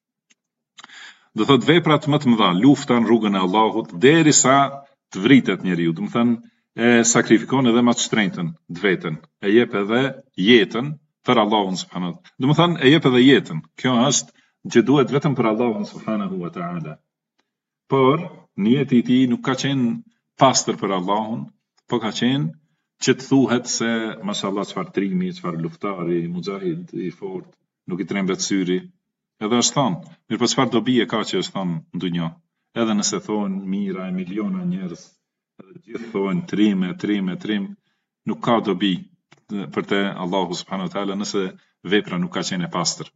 Do thot veprat më të mëdha, lufta në rrugën e Allahut derisa të vritet njeriu. Do të thënë e sakrifikon edhe më të shtrenjtën veten, e jep edhe jetën për Allahun subhanahu. Do të thënë e jep edhe jetën. Kjo është që duhet vetëm për Allahun subhanahu wa taala. Por nijeti i tij nuk ka qenë pastër për Allahun, po ka qenë që të thuhet se, mashallah, çfarë trimi, çfarë luftari, mujahid, i fort, nuk i trembet syri. Edhe është thonë, mirë po çfarë dobi e ka që është thonë në dunjë. Edhe nëse thonë mira e miliona njerëz, edhe gjithë thonë trim, nuk ka dobi për te Allahu subhanahu wa taala nëse vepra nuk ka qenë e pastër.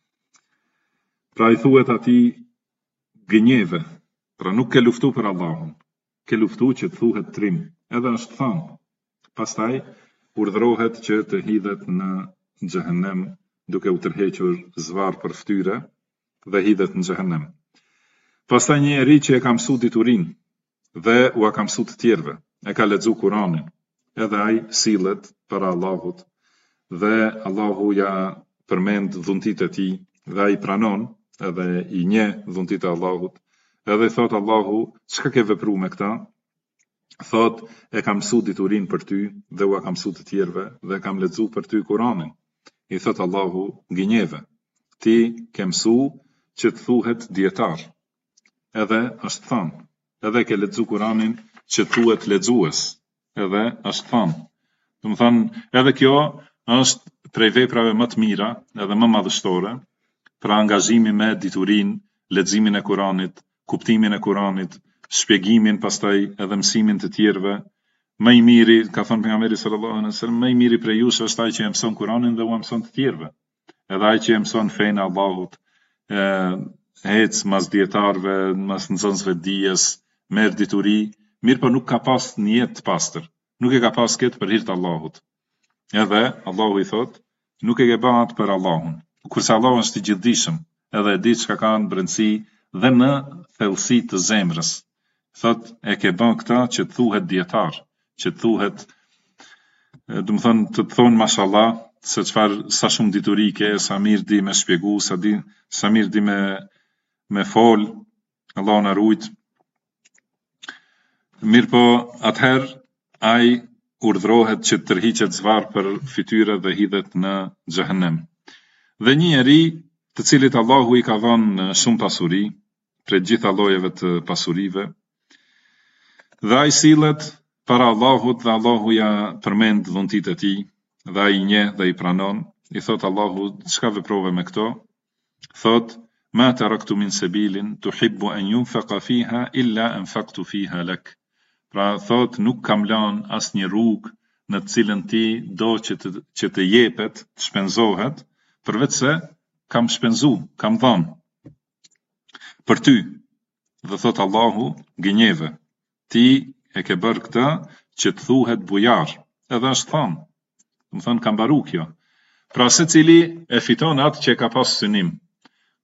Pra i thuhet atij gënjeve, pra nuk ke luftu për Allahun, ke luftu që të thuhet trim. Edhe është thonë. Pastaj urdhërohet që të hidhet në xhehenem duke u tërhequr zvarr për fytyrë dhe hidhet në xhehenem. Pastaj një njeri që e ka mësuar diturinë dhe u ka mësuar të tjerëve, e ka lexuar Kur'anin, edhe ai sillet para Allahut dhe Allahu ja përmend dhuntit e tij dhe ai pranon edhe i njeh dhuntit e Allahut. Edhe thot Allahu, çka ke vepruar me këta? Thot, e kam mësu diturin për ty dhe u kam mësu të tjerve dhe kam lexuar për ty Kur'anin. I thot Allahu, gënjeve, ti ke mësu që të thuhet dietar. Edhe është thënë, edhe ke lexuar Kur'anin që thuhet lexues. Edhe është thënë. Do të thonë, edhe kjo është prej veprave më të mira, edhe më madhështore, pra angazhimi me diturin, leximin e Kur'anit, kuptimin e Kur'anit, shpjegimin pastaj edhe mësimin të tjerëve. Më i miri, ka thënë pejgamberi sallallahu alaihi wasallam, më i miri prej jush është ai që e mëson Kur'anin dhe u mëson të tjerëve. Edhe ai që e mëson fenë e Allahut, ec mas dietarëve, mas nxënësve dijes, merr dituri, mirë po nuk ka pas një jetë të pastër. Nuk e ka pas këtë për hir të Allahut. Edhe Allahu i thot, nuk e ke bën atë për Allahun. Kurse Allahu është i gjithdijshëm, edhe e di çka ka në brendësi dhe në thellësi të zemrës. Thot, e ke bën këta që të thuhet dietar, që të thuhet, do të thonë, të thonë mashallah, se sa shumë dituri ke, sa mirë di me shpjegu, sa mirë di me fol, Allah na rujt. Mirë po, atëherë, ai urdhrohet që të tërhiqet zvarr për fytyrë dhe hidhet në xhehenem. Dhe një njeri, të cilit Allahu i ka dhënë shumë pasuri, prej gjitha llojeve të pasurive, dhe ai sillet para Allahut dhe Allahu ja përmend dhuntit e tij, dhe ai i njeh dhe i pranon. I thot Allahu, çka veprove me këto? Thot, ma taraktu min sabilin tuhibbu an yunfaqa fiha illa anfaqtu fiha lak. Pra thot, nuk kam lënë asnjë rrugë në të cilën ti do që të jepet, të shpenzohet, përveç se kam shpenzu, kam dhënë për ty. Dhe thot Allahu, gënjeve, ti e ke bërë këtë që të thuhet bujar. Edhe është thënë, më thënë kam baru kjo. Pra se cili e fiton atë që ka pas synim.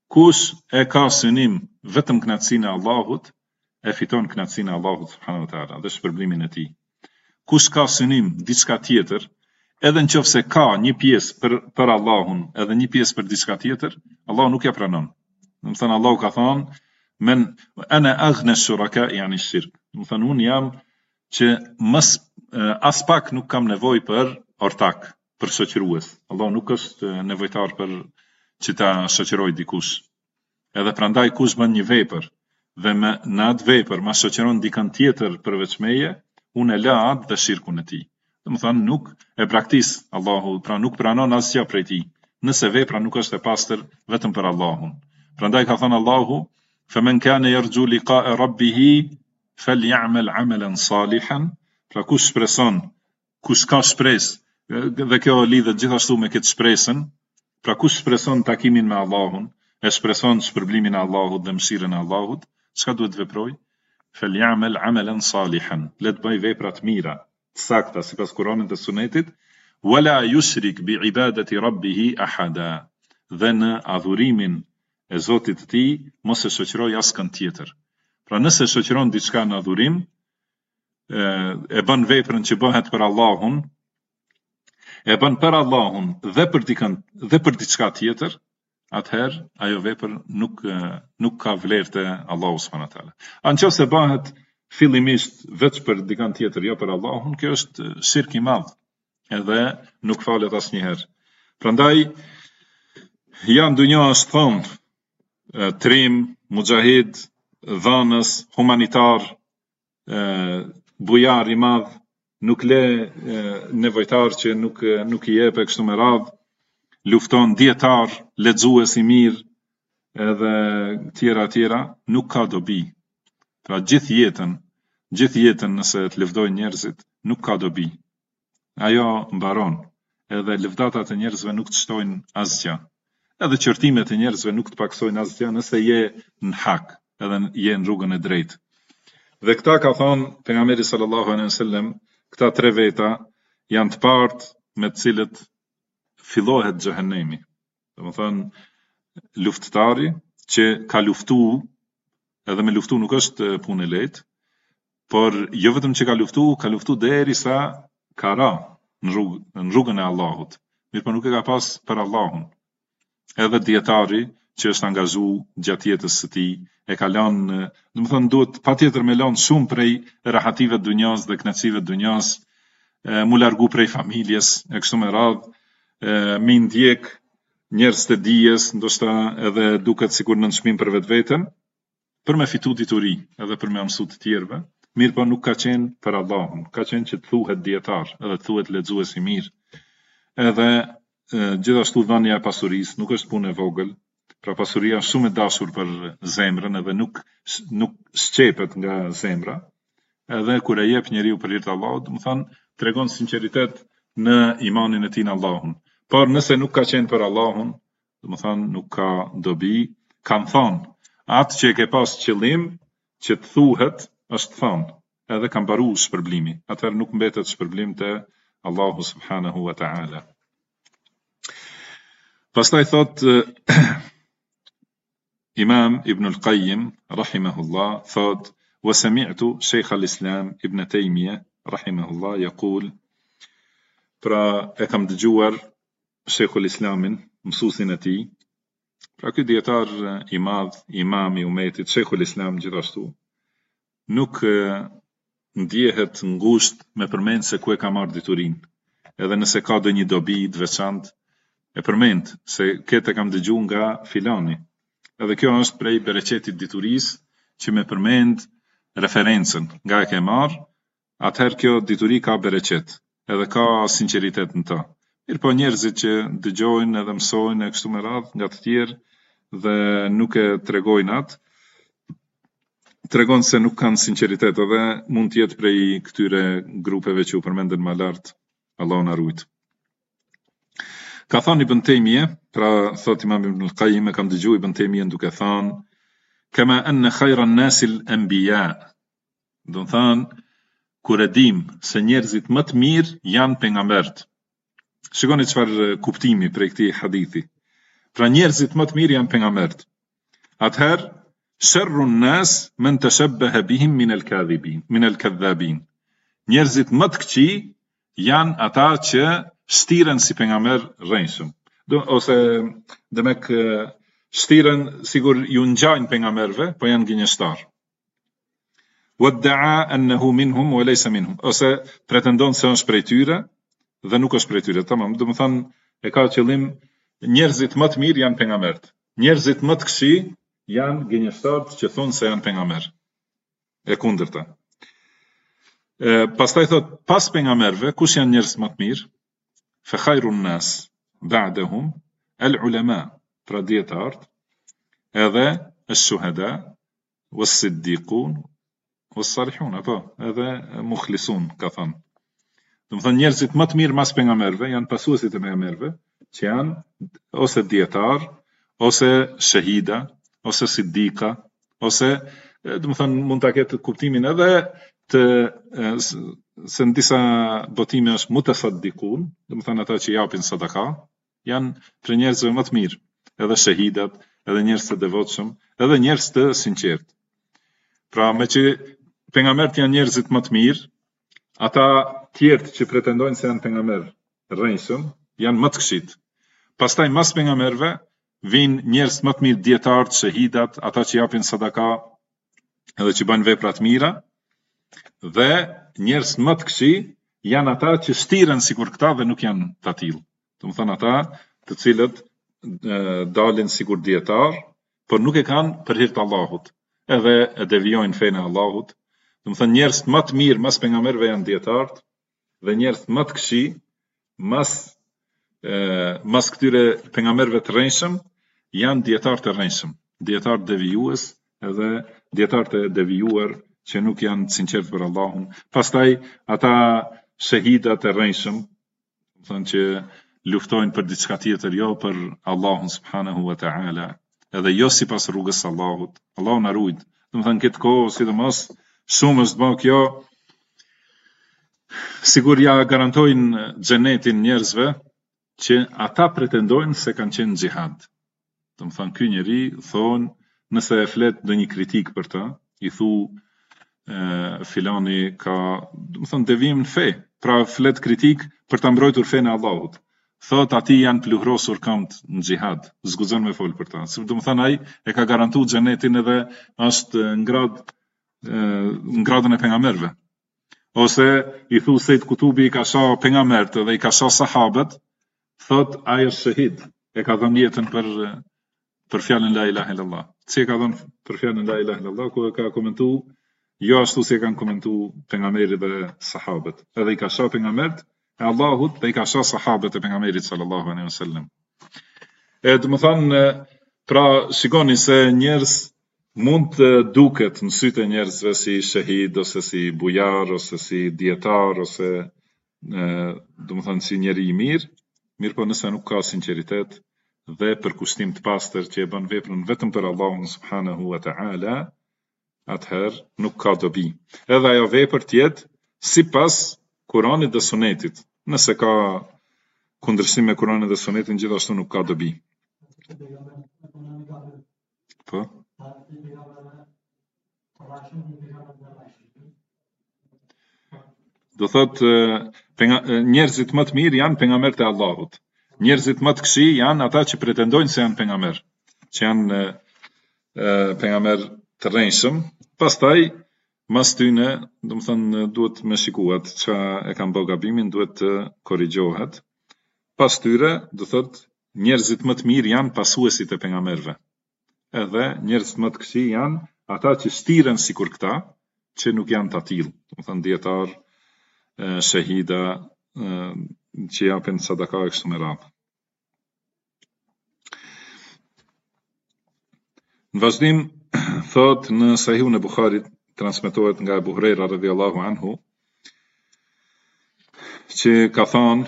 kush e ka synim vetëm kënaqësinë e Allahut, e fiton kënaqësinë e Allahut subhanahu wa taala dhe shpërblimin e tij. Kush ka synim diçka tjetër, edhe nëse ka një pjesë për Allahun, edhe një pjesë për diçka tjetër, Allahu nuk ja pranon. Do të thënë Allahu ka thënë men ana aghna shuraka yani shirk. Do të thënë unë jam që as pak nuk kam nevojë për ortak, për shoqërues. Allahu nuk është nevojtar për që ta shoqëroj dikush. Edhe prandaj kush bën një vepër dhe në atë vepër ma shoqëron dikën tjetër përveç meje, unë e la atë dhe shirkun e tij. Do të thënë nuk e braktis Allahu, pra nuk pranon asgjë prej tij. Nëse vepra nuk është e pastër vetëm për Allahun. Prandaj ka thënë Allahu: "Faman kana yarju liqa'a rabbih falyamal 'amalan salihan." Pra kush shpreson, kush ka shpresë, dhe kjo lidhet gjithashtu me këtë shpresën, pra kush shpreson takimin me Allahun, e shpreson shpërblimin e Allahut dhe mëshirën e Allahut, çka duhet veproj? Falyamal 'amalan salihan. Le të bëj vepra të mira, të sakta sipas Kuranit dhe Sunetit, wala yushrik bi ibadati rabbih ahada. Dhe në adhurimin e Zotit të tij mos e shoqëroj askën tjetër. Pra nëse shoqëron diçka në adhurim, e bën veprën që bëhet për Allahun, e bën për Allahun dhe për diçka tjetër, atëherë ajo vepër nuk ka vlerë te Allahu subhanahu wa taala. Nëse bëhet fillimisht vetë për dikën tjetër, jo për Allahun, kjo është shirk i madh, edhe nuk falet asnjëherë. Prandaj janë dunja është thonë trim, mujahid, dhanës, humanitar, bujar i madh, nuk le nevojtar që nuk i jep e kështu me radhë, lufton dietar, lexues i mirë, edhe tjera, nuk ka dobi. Pra gjithë jetën nëse të lëvdojnë njerëzit, nuk ka dobi. Ajo mbaron, edhe lëvdatat e njerëzve nuk të shtojnë asgjë. Edhe qërtimet e njerëzve nuk të paksojnë asgjë nëse je në hak, edhe je në rrugën e drejtë. Dhe këta ka thonë pejgamberi sallallahu alaihi wasallam, këta tre veta janë të partë me të cilët fillohet xhehenemi. Domethënë luftëtari që ka luftu, edhe me luftu nuk është punë e lehtë, por jo vetëm që ka luftu derisa ka ra në rrugën e Allahut. Mirë, por nuk e ka pas për Allahun. Edhe dietari që është angazhu gjatë jetës së tij, e ka lënë, domethënë duhet patjetër me lënë shumë prej rahative të dunjas dhe kënaqësive të dunjas, mu largu prej familjes, e kështu me radhë, mi ndjek njerëz të dijes, ndoshta edhe duket sikur në nënçmim për vetveten, për me fitu dituri, edhe për me mësu të tjerëve. Mirë, po nuk ka qenë për Allahun, ka qenë që të thuhet dietar, edhe të thuhet lexues i mirë. Edhe gjithashtu dhënia e pasurisë nuk është punë e vogël, pra pasuria është shumë e dashur për zemrën, edhe nuk shqepet nga zemra. Edhe kur e jep njeriu për hir të Allahut, do të thonë tregon sinqeritet në imanin e tij në Allahun. Por nëse nuk ka qenë për Allahun, do të thonë nuk ka dobi. Kan thonë, atë që e ke pas qëllim që të thuhet është thonë, edhe ka mbaru shpërblimi. Atëherë nuk mbetet shpërblim te Allahu subhanahu wa taala. Pastaj thot Imam Ibn al-Qayyim rahimahullah thot: "Wa sami'tu Sheikh al-Islam Ibn Taymiyyah rahimahullah yaqul." Pra e kam dëgjuar Sheikhul Islamin, mësuesin e tij. Pra ky dietar i madh, imam i umetit, Sheikhul Islam gjithashtu, nuk ndjehet ngushtë me përmend se ku e ka marrë diturinë. Edhe nëse ka ndonjë dobi të veçantë, e përmend se këtë kam dëgjuar nga filani. Edhe kjo është prej bereqetit diturisë që me përmend referencën nga e ke marrë, atëherë kjo dituri ka bereqet, edhe ka sinqeritet në ta. Mirë, po njerëzit që dëgjojnë edhe mësojnë e kështu me radhë nga të tjerë dhe nuk e tregojnë atë, tregon se nuk kanë sinqeritet, edhe mund të jetë prej këtyre grupeve që u përmenden më lart, Allahu na ruajt. Ka thënë Ibn Taymiyyah, pra thot Imam Ibn al-Qayyim, e kam dëgjuar Ibn Taymiyyah duke thënë: "Kama anna khayra an-nasi al-anbiya." Do të thënë, kur e dim se njerëzit më të mirë janë pejgambert. Shikoni çfarë kuptimi prej këtij hadithi. Pra njerëzit më të mirë janë pejgambert. Atëherë, sharru n-nas man tashabbaha bihim min al-kadhabin. Njerëzit më të këqij janë ata që shtiren si pejgamber rrejshëm. Ose demek shtiren sigur ju ngjajnë pejgamberëve, po janë gënjeshtar. Wadda'a annahu minhum wa laysa minhum. Ose pretendon se është prej tyre dhe nuk është prej tyre. Tamam, do të thonë e ka qëllim njerëzit më të mirë janë pejgamberët. Njerëzit më të këqij janë gënjeshtarët që thonë se janë pejgamber. E kundërta. Pastaj thot, pas pejgamberëve, kush janë njerëz më të mirë? Fa khairun nas ba'dahum al-ulama, pra dietarët, edhe ash-shuhada, was-siddiqun, was-salihun, apo edhe mukhlisun, ka thënë. Do të thonë njerëzit më të mirë mas pejgamberëve janë pasuesit e pejgamberëve, që janë ose dietar, ose shahida, ose siddiqa, ose do të thonë mund ta ketë kuptimin edhe të se në disa botime është mutasaddiqun, do të thonë ata që japin sadaka, janë për njerëzve më të mirë, edhe shahidat, edhe njerëz të devotshëm, edhe njerëz të sinqert. Pra me që pejgamberët janë njerëzit më të mirë, ata tjerë që pretendojnë se janë pejgamber rrejshëm, janë më të këqit. Pastaj mas pejgamberëve vinë njerëz më të mirë, dietarët, shahidat, ata që japin sadaka, edhe që bëjnë vepra të mira, dhe njerëz më të këqij janë ata që shtiren sikur këta dhe nuk janë të tillë. Do të thonë ata të cilët dalin sikur dietar, por nuk e kanë për hir të Allahut, edhe e devijojnë fenë e Allahut. Do të thonë njerëz më të mirë mas pejgamberëve janë dietarët dhe njerëz më të këqij mas këtyre pejgamberëve të rrejshëm janë dietarë të rrejshëm, dietarë devijues edhe dietarë të devijuar që nuk janë të sinqertë për Allahun. Pastaj ata shahidat e rrejshëm, thonë që luftojnë për diçka tjetër, jo për Allahun subhanahu wa ta'ala, edhe jo sipas rrugës së Allahut. Allahu na ruaj. Do të thonë këtë kohë, sidomos shumë është bërë kjo, sigur ja garantojnë xhenetin njerëzve që ata pretendojnë se kanë qenë xhihad. Do të thonë ky njeri thonë, nëse e flet ndonjë kritik për ta, i thu filani ka, do të thonë devijim në fe, pra flet kritik për ta mbrojtur fenë e Allahut. Thot ati janë pluhrosur këmbët në xhihad, zguxon me fol për ta. Do të thonë ai e ka garantuar xhenetin edhe është në gradën e pejgamberëve. Ose i thu Sejt Kutubi i ka shoh pejgamberët dhe i ka shoh sahabët, thot ai është shahid, e ka dhënë jetën për fjalën la ilaha illallah. Si e ka dhënë për fjalën la ilaha illallah, ku e ka komentuar jo ashtu si e kanë komentuar pejgamberit dhe sahabët. Edhe i ka shoh pejgamberët e Allahut dhe i ka shoh sahabët e pejgamberit sallallahu alaihi wasallam. Do të thonë, pra shikoni se njerëz mund të duket në sytë e njerëzve si shahid, ose si bujar, ose si dietar, ose do të thonë si njeri i mirë, po nëse nuk ka sinqeritet dhe përkushtim të pastër që e bën veprën vetëm për Allahun subhanahu wa ta'ala, atëherë nuk ka dobi. Edhe ajo vepër tjetë sipas Kuranit dhe Sunetit. Nëse ka kundërshtim me Kuranin dhe Sunetin, gjithashtu nuk ka dobi. Po? Do thot njerëzit më të mirë janë pejgamberët e Allahut. Njerëzit më të këqij janë ata që pretendojnë se janë pejgamber, që janë pejgamber të rrejshëm. Pastaj mas tyne, do të thënë duhet me shikuat që e kanë bërë gabimin, duhet të korrigjohet. Pas tyre, do thot njerëzit më të mirë janë pasuesit e pejgamberëve. Edhe njerëzit më të këqij janë ata që shtiren sikur këta, që nuk janë të tillë. Do të thënë dietar, shahida, që japin sadaka e kështu me radhë. Në vazhdim, thot në Sahihun e Buharit, transmetohet nga Abu Huraira radhiyallahu anhu, që ka thënë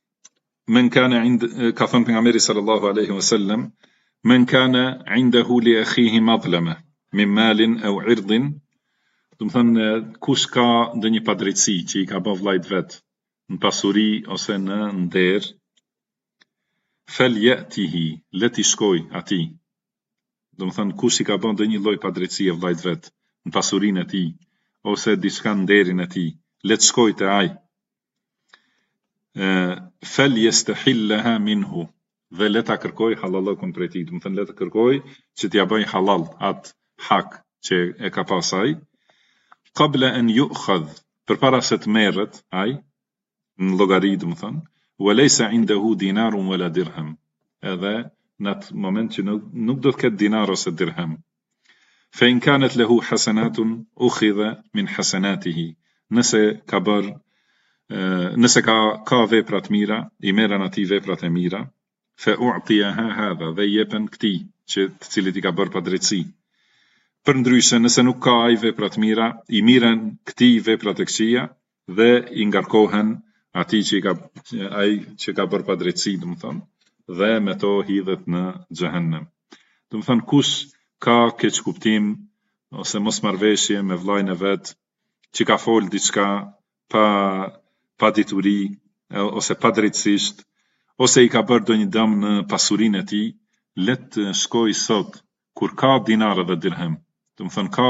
pejgamberi sallallahu alaihi wasallam, men kana indahu li akhihi madlama min malin aw irdin, do të thënë kush ka ndonjë padrejtësi që i ka bërë vllajt vet në pasuri ose në nder, falyatihi, le të shkoj atij. do më thënë kush I ka bën ndonjë lloj padrejtësie vllajt vet në pasurinë e tij ose diçka në derin e tij, le të shkojë te ai. Fel yestahillaha minhu, dhe le ta kërkoj halallokun prej tij, do më thënë le të kërkoj që t'ja bëj halal atë hak që e ka pas ai, qabla an yu'khadh, përpara se të merret ai në llogari, do më thënë, wa laysa indahu dinarun wala dirham, edhe në atë moment që nuk do të ketë dinar ose dirham. Fa in kanat lahu hasanatun ukhidha min hasanatihi, nëse ka vepra të mira, I merren atij veprat e mira, fa u'tiyaha hadha, dhe jepen këtij që të cilit I ka bërë padrejtësi. Përndryshe nëse nuk ka ai vepra të mira, I miren këtij veprat e këqija dhe I ngarkohen atij që ka bërë padrejtësi, do më thonë, dhe me to hidhet në xhehenem. Do më thënë kush ka keq kuptim ose mosmarrveshje me vllajën e vet që ka fol diçka pa dituri ose pa drejtësisht, ose I ka bërë ndonjë dëm në pasurinë e tij, le të shkojë sot kur ka dinar dhe dirhem. Do më thënë ka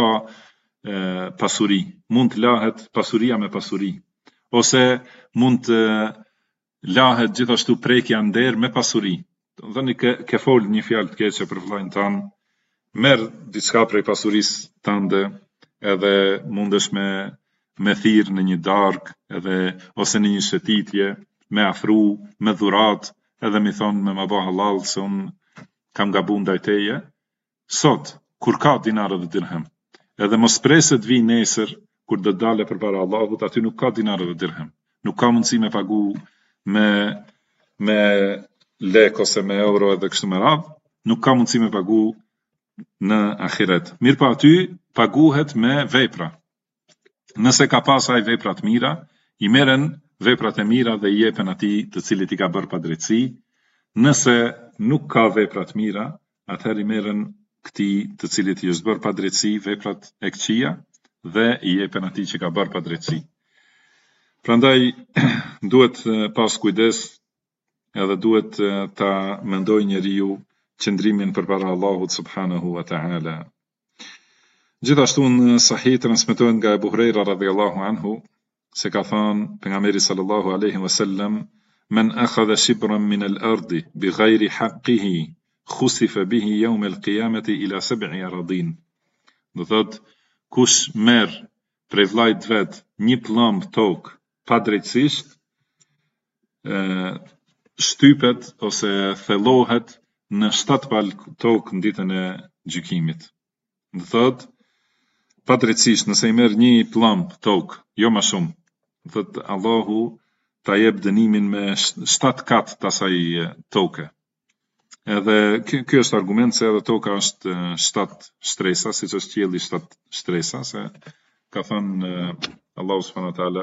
pasuri, mund të lahet pasuria me pasuri, ose mund të lahet gjithashtu prekja nder me pasuri. Do më thënë ke fol një fjalë të keqe për vllajën tanë, merr diçka prej pasurisë tënde, edhe mundesh me thirr në një darkë, edhe ose në një shëtitje, me afru, me dhurat, edhe mi thonë me ma bë halal se unë kam gabu ndaj teje, sot, kur ka dinar dhe dirhem, edhe mos presë të vi nesër, kur do dale përpara Allahut, aty nuk ka dinar dhe dirhem, nuk ka mundësi me pagu me lek ose me euro edhe kështu me radhë, nuk ka mundësi me pagu në ahiret. Mirë pa aty, paguhet me vepra. Nëse ka pas ai vepra të mira, I merren veprat e mira dhe I jepen atij të cilit I ka bërë padrejtësi. Nëse nuk ka vepra të mira, atëherë I merren këtij të cilit I është bërë padrejtësi veprat e këqija dhe I jepen atij që ka bërë padrejtësi. Prandaj duhet pas kujdes, edhe duhet ta mendoj njeriu qëndrimin përpara Allahut subhanahu wa ta'ala. Gjithashtu në Sahih transmetohet nga Ebu Hurajra radhiyallahu anhu se ka thënë pejgamberi sallallahu alaihi wasallam, men akhadha shibran min al-ardi bighayri haqqihi khusifa bihi yawm al-qiyamati ila 7 aradin. Do thot kush merr prej vllajt vet një plumb tok pa drejtësisht, shtypet ose thellohet në 7 palë tokë në ditën e gjykimit. Do thot pa drejtësisht nëse I merr një plumb tokë, jo më shumë, do thot Allahu ta jep dënimin me 7 kat të asaj toke. Edhe ky është argument se edhe toka është 7 shtresa, siç është qielli 7 shtresa, se ka thënë Allahu subhanahu wa taala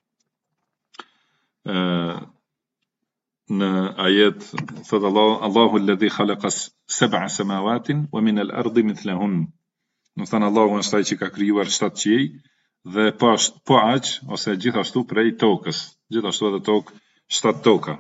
në ajet, thot Allahu alladhi khalaqa 7 samawatin wa min al-ardi mithlahun. Do thënë Allahu është ai që ka krijuar 7 qiej dhe po aq ose gjithashtu prej tokës, gjithashtu edhe tokë 7 toka.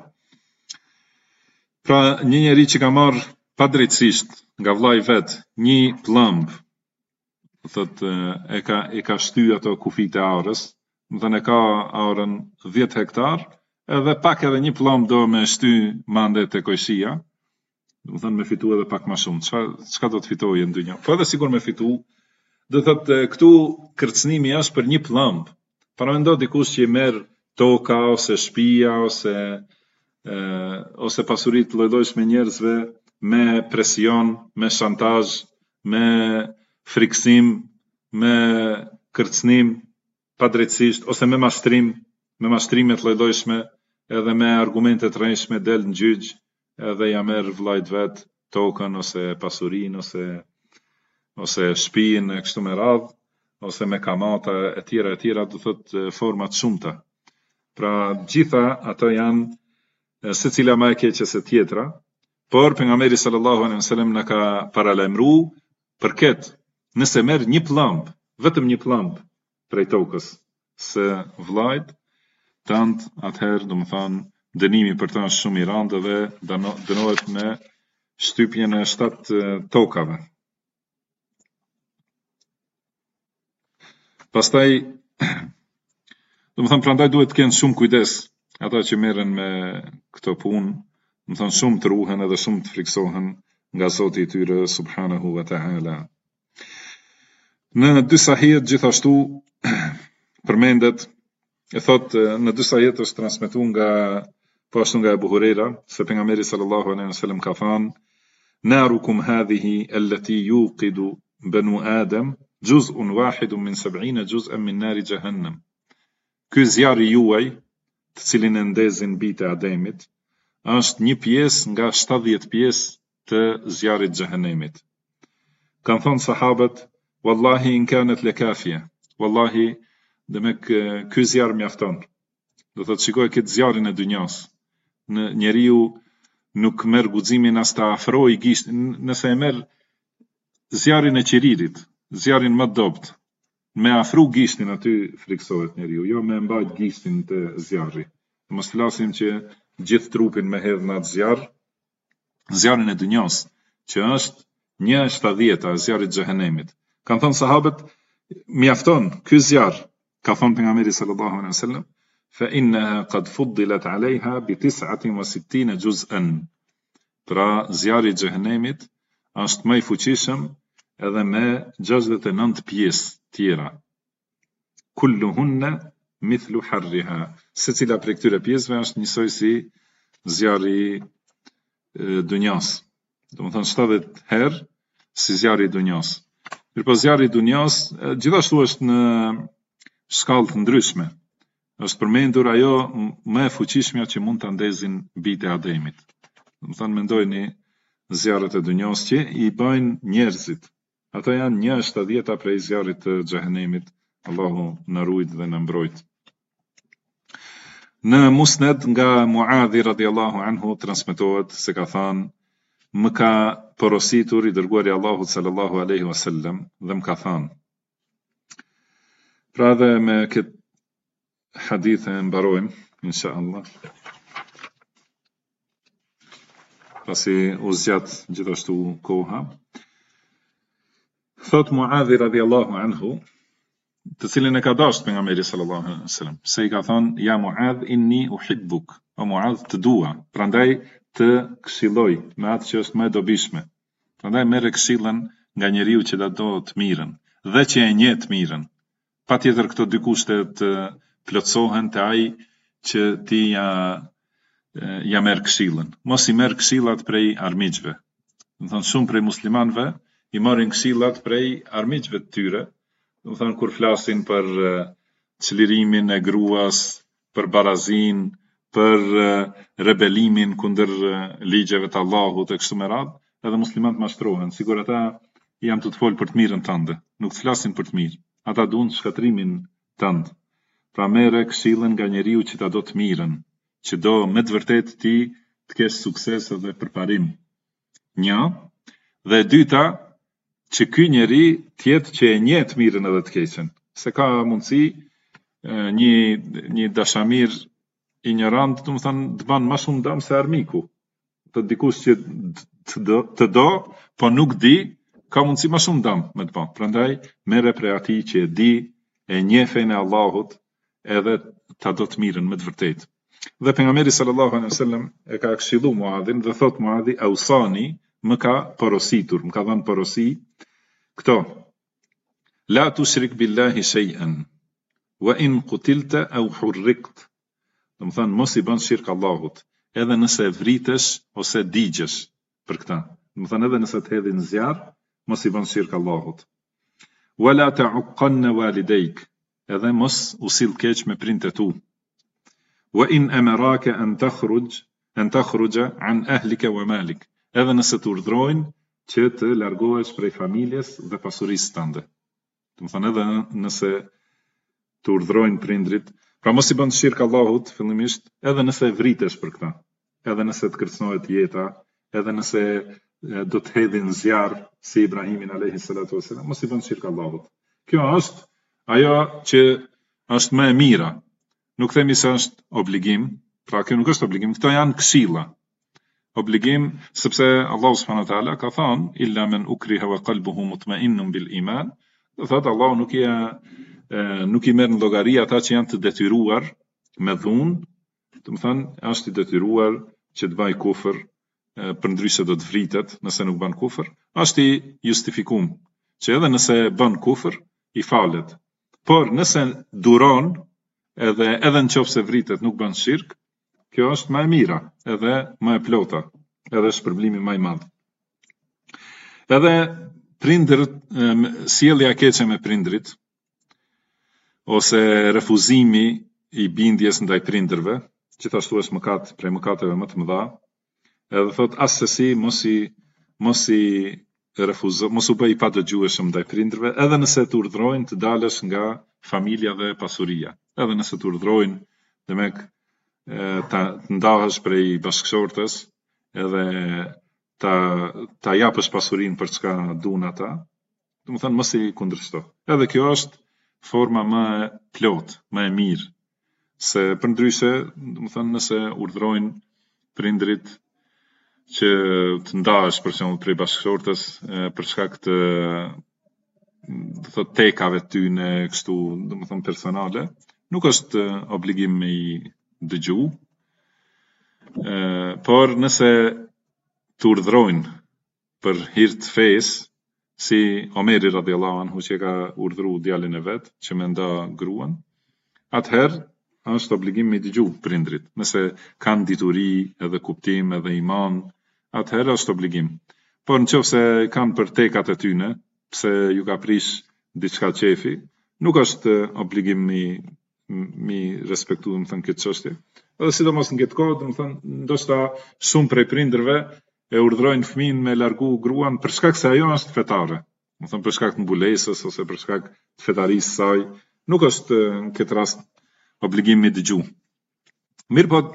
Pra një njeri që ka marrë padrejtësisht nga vllai vet një plumb, thot e ka shty ato kufit e arës, do thënë ka arën 10 hektar, edhe pak edhe një plumb do me shty mande te koqësia, do thënë me fitu edhe pak më shumë. Çka do të fitojë në dynjë? Po edhe sigur me fitu. Do thot këtu kërcënimi është për një plumb. Para mendo dikush që I merr toka ose shtëpia ose pasuritë lloj-llojshme njerëzve me presion, me shantazh, me friksim, me kërcënim padrejtësisht ose me mashtrime të lloj-llojshme, edhe me argumente të rrënjshme del në gjyq, edhe ja merr vllajt vet tokën ose pasurinë ose shtëpinë e kështu me radhë, ose me kamata e tjera, do thot forma të shumta. Pra gjitha ato janë secila më e keqe se tjetra, por pejgamberi sallallahu alaihi wasallam na ka paralajmëruar për këtë, nëse merr një plumb, vetëm një plumb prej tokës së vllajt tant, atëherë do të thonë dënimi për ta është shumë I rëndë dhe dënohet me shtypjen e 7 tokave. Pastaj, do më thënë prandaj duhet të kenë shumë kujdes ata që merren me këto punë, do më thënë shumë të ruhen edhe shumë të friksohen nga Zoti i tyre subhanahu wa ta'ala. Në dy sahihet gjithashtu përmendet, e thot në dy sahihet është transmetuar nga po ashtu nga Abu Huraira se pejgamberi sallallahu alaihi wasallam ka thënë: "Narukum hadhihi allati yuqidu banu Adam juz'un wahidun min 70 juz'an min nari jahannam." Ky zjarri juaj, të cilin e ndezin bijtë e Ademit, është një pjesë nga 70 pjesë të zjarrit xhehenemit. Kan thonë sahabët: "Wallahi in kanat lakafia." Wallahi, demek ky zjarr mjafton. Do thotë shikoj këtë zjarrin e dynjas. Në njeriu nuk merr guximin as ta afrojë gishtin, nëse e merr zjarrin e qiririt, zjarrin më dopt, me afru gishtin aty friksohet njeriu, jo me mbajt gishtin të zjarri. Mos flasim që gjithë trupin me hedh në atë zjarrin e dynjas, që është 1/70 e zjarrit xhehenemit. Kan thënë sahabët, mjafton ky zjarr, ka thënë pejgamberi sallallahu alaihi wasallam, fa innaha qad fuddilat alaiha bi 69 juz'an. Pra zjarri i xhehenemit është më i fuqishëm edhe me 69 pjesë tjera. Kulluhunna mithlu harriha. Secila prej këtyre pjesëve është njësoj si zjarri dunjas. Do më thënë 70 herë si zjarri dunjas. Mirë po zjarri dunjas gjithashtu është në shkallë të ndryshme. Është përmendur ajo më e fuqishmja që mund të ndezin bijtë e Ademit. Do më thënë mendojni zjarret e dunjas që i bëjnë njerëzit. Ato janë 1/70 prej zjarrit të xhehenemit. Allahu na ruaj dhe na mbrojt. Në Musnad nga Muadhi radhiyallahu anhu transmetohet se ka thënë: "Më ka porositur i dërguari Allahut sallallahu alaihi wasallam dhe më ka thënë." Pra dhe me këtë hadith e mbarojmë inshallah. Pasi u zgjat gjithashtu koha. Thot Muadhi radhiyallahu anhu, të cilin e ka dashur pejgamberi sallallahu alaihi wasallam, se i ka thënë: "Ja Muadh, inni uhibbuk." O Muadh, të dua, prandaj të këshilloj me atë që është më e dobishme. Prandaj merre këshillën nga njeriu që do të mirën dhe që e njeh të mirën. Patjetër këto dy kushte të plotësohen te ai që ti ja merr këshillën. Mos i merr këshillat prej armiqve. Do thonë shumë prej muslimanëve i marrin këshillat prej armiqve të tyre. Do thonë kur flasin për çlirimin e gruas, për barazin, për rebelimin kundër ligjeve të Allahut e kështu me radhë, edhe muslimanët mashtrohen. Sigur ata jam të fol për të mirën tënde, nuk të flasin për të mirë. Ata duan shkatrimin tënd. Pra merre këshillën nga njeriu që ta do të mirën, që do me të vërtetë ti të kesh sukses edhe përparim. Një, dhe dyta, që ky njeri tjetë që e njeh të mirën edhe të keqen. Se ka mundësi një dashamir ignorant, do të thënë, të bën më shumë dëm se armiku. Të dikush që të do, po nuk di, ka mundësi më shumë dëm me të bën. Prandaj merre prej atij që e di, e njeh fenë e Allahut, edhe ta do të mirën me të vërtetë. Dhe pejgamberi sallallahu alaihi wasallam e ka këshilluar Muadhin dhe thot Muadhi: "Ausani", më ka porositur, më ka dhënë porosi këto: "La tushrik billahi shay'an wa in qutilta aw hurriqt." Do të thënë mos i bën shirk Allahut, edhe nëse vritesh ose digjesh për këtë. Do të thënë edhe nëse të hedhin zjarr, mos i bën shirk Allahut. "Wala ta'uqqanna walidayk", edhe mos u sill keq me prindët tu. "Wa in amaraka an takhruja an ahlika wa malik", edhe nëse të urdhrojnë që të largohesh prej familjes dhe pasurisë tënde. Do të thënë edhe nëse të urdhrojnë prindrit, pra mos i bën shirk Allahut fillimisht, edhe nëse vritesh për këtë, edhe nëse të kërcënohet jeta, edhe nëse do të hedhin zjarr si Ibrahimin alayhi salatu wasalam, mos i bën shirk Allahut. Kjo është ajo që është më e mira. Nuk themi se është obligim, pra kjo nuk është obligim, këto janë këshilla. Obligim, sepse Allahu subhanahu wa taala ka thënë: "Illa man ukriha wa qalbuhu mutma'innun bil iman." Do thotë Allahu nuk ia nuk i merr në llogari ata që janë të detyruar me dhunë, do të thonë është i detyruar që të bëj kufër, përndryshe do të vritet nëse nuk bën kufër, është i justifikuar që edhe nëse bën kufër i falet. Por nëse duron edhe nëse vritet nuk bën shirk, kjo është më e mira, edhe më e plota, edhe shpërblimi më i madh. Edhe prindërit, sjellja e keqe me prindrit ose refuzimi i bindjes ndaj prindërve, gjithashtu është mëkat prej mëkateve më të mëdha. Edhe thot asesi mos u bëj i padëgjueshëm ndaj prindërve, edhe nëse të urdhrojnë të dalësh nga familja dhe pasuria. Edhe nëse të urdhrojnë, demek të ndahesh prej bashkëshortës, edhe ta japësh pasurinë për çka duan ata, do të thënë mos i kundërshto. Edhe kjo është forma më e plot, më e mirë, se përndryshe, do të thënë nëse urdhrojnë prindrit që të ndahesh për shembull prej bashkëshortës për shkak të tekave tyne kështu, do të thënë personale, nuk është obligim me i dëgju, por nëse të urdhrojnë për hir të fesë, si Omeri radhiyallahu anhu që ka urdhëruar djalin e vet që më nda gruan, atëherë është obligim me i dëgju prindrit. Nëse kanë dituri edhe kuptim edhe iman, atëherë është obligim. Por nëse kanë për tekat e tyne, pse ju ka prish diçka qefi, nuk është obligim mi respektu, do të thënë, këtë çështje. Edhe sidomos në këtë kohë, do të thënë, ndoshta shumë prej prindërve e urdhrojnë fëmin me largu gruan për shkak se ajo është fetare. Do të thënë për shkak të mbulesës ose për shkak të fetarisë saj, nuk është në këtë rast obligim me dëgju. Mirë po,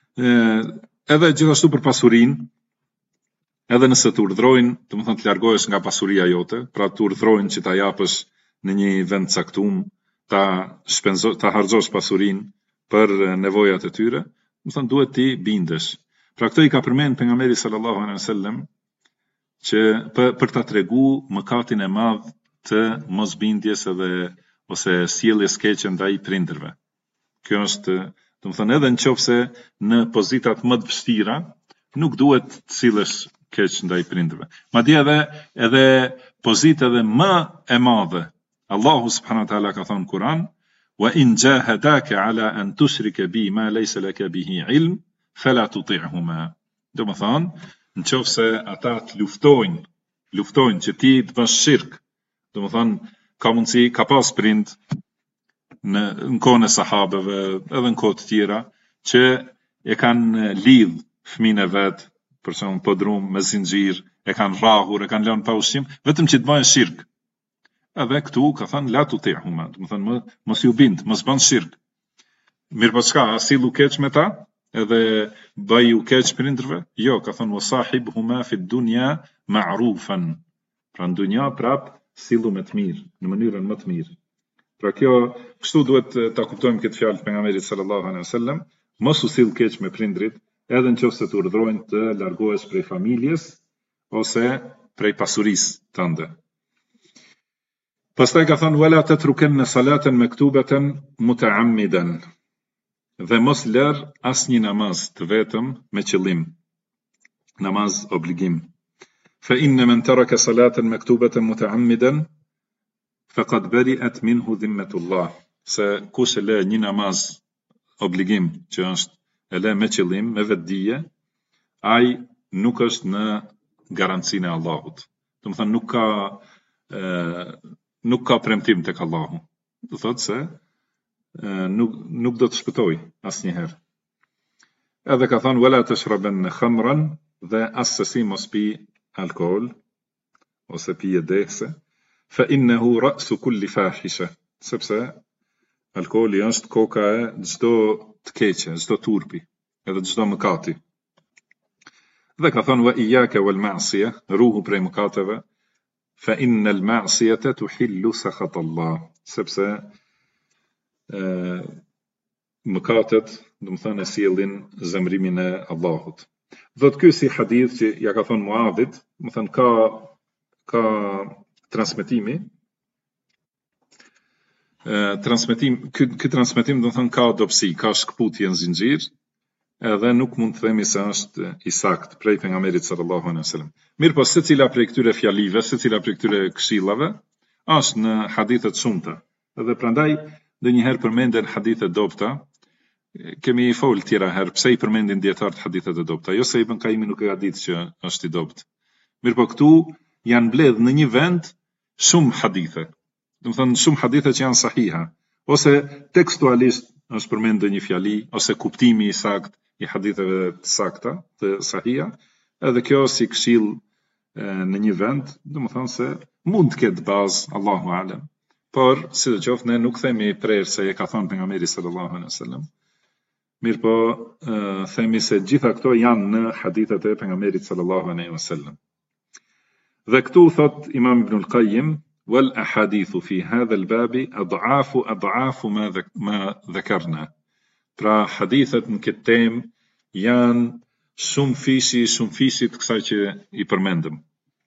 edhe gjithashtu për pasurinë, edhe nëse të urdhrojnë, do të thënë të largohesh nga pasuria jote, pra të urdhrojnë që ta japësh në një vend caktuar, ta harxosh pasurinë për nevojat e tyre, do të thënë duhet ti bindesh. Pra këtë i ka përmend pejgamberi sallallahu alaihi wasallam që për ta tregu mëkatin e madh të mosbindjes ose sjelljes keqe ndaj prindërve. Kjo është, do të thënë, edhe nëse në pozitat më të vështira nuk duhet të sillesh keq ndaj prindërve. Madje edhe pozitë edhe më e madhe. Allahu subhanahu wa taala ka thënë në Kur'an: "Wa in jahadaka ala an tushrika bi ma laysa laka bihi ilm, fala tuti'huma." Do të thonë, nëse ata të luftojnë që ti të bësh shirk, do të thonë, ka mundësi, ka pas prind në kohën e sahabeve, edhe në kohë të tjera, që e kanë lidh fëmin e vet, për shembull podrum me zinxhir, e kanë rrahur, e kanë lënë pa ushqim, vetëm që të bëjnë shirk. Edhe këtu ka thënë la tuti'huma, do të thonë mos ju bind, mos bën shirk. Mirë po çka, sillu keq me ta, edhe bëju keq prindërve? Jo, ka thënë wasahibhuma fi dunya ma'rufan. Pra në dunja prap sillu me të mirë, në mënyrën më të mirë. Pra kjo, kështu duhet ta kuptojmë këtë fjalë të pejgamberit sallallahu alaihi wasallam, mos u sill keq me prindrit, edhe nëse të urdhrojnë të largohesh prej familjes ose prej pasurisë tënde. Pastaj ka thënë wala tatrukanna salatan maktubatan muta'ammidan. Dhe mos lër asnjë namaz të vetëm me qëllim, namaz obligim. Fa inna man taraka salatan maktubatan muta'ammidan faqad bari'at minhu dhimmatullah. Se kush e lë një namaz obligim që është e lë me qëllim, me vetdije, ai nuk është në garancinë e Allahut. Do të thënë nuk ka premtim tek Allahu. Do thotë se nuk do të shpëtoj asnjëherë. Edhe ka thënë wala tashrabanna khamran, dhe asesi mos pi alkool ose pije dehse, fa innahu ra'su kulli fahisha, sepse alkooli është koka e çdo të keqe, çdo turpi, edhe çdo mëkati. Dhe ka thënë wa iyyaka wal ma'siyah, ruhu prej mëkateve, fa innal ma'siyata tuhillu sakhat Allah, sepse mëkatet, do të thënë, sjellin zemrimin e Allahut. Dhëtë ky si hadith që ja ka thënë Muadhit, do të thënë ka transmetimi transmetim, ky transmetim do të thënë ka dobësi, ka shkputje në zinxhir, edhe nuk mund të themi se është i sakt prej pejgamberit sallallahu alaihi wasallam. Mirë po secila prej këtyre fjalive, secila prej këtyre këshillave është në hadithe të shumta. Edhe prandaj ndonjëherë përmenden hadithe dobta. Kemi fol tjera herë pse i përmendin dietarët hadithet e dobta. Jo se Ibn Qayyim nuk e ka ditë që është i dopt. Mirë po këtu janë mbledh në një vend shumë hadithe. Do të thënë shumë hadithe që janë sahiha, ose tekstualisht është përmendur një fjali, ose kuptimi i saktë i haditheve të sakta, të sahiha, edhe kjo si këshill në një vend, do të thënë se mund të ketë bazë, Allahu alem. Por sidoqoftë ne nuk themi prerë se e ka thënë pejgamberi sallallahu alaihi wasallam. Mirë po, themi se gjitha këto janë në hadithet e pejgamberit sallallahu alaihi wasallam. Dhe këtu thot Imam Ibn al-Qayyim, wal ahadithu fi hadha al-babi ad'afu ma dhakarna. Pra hadithet në këtë temë janë shumë fishi të kësaj që i përmendëm.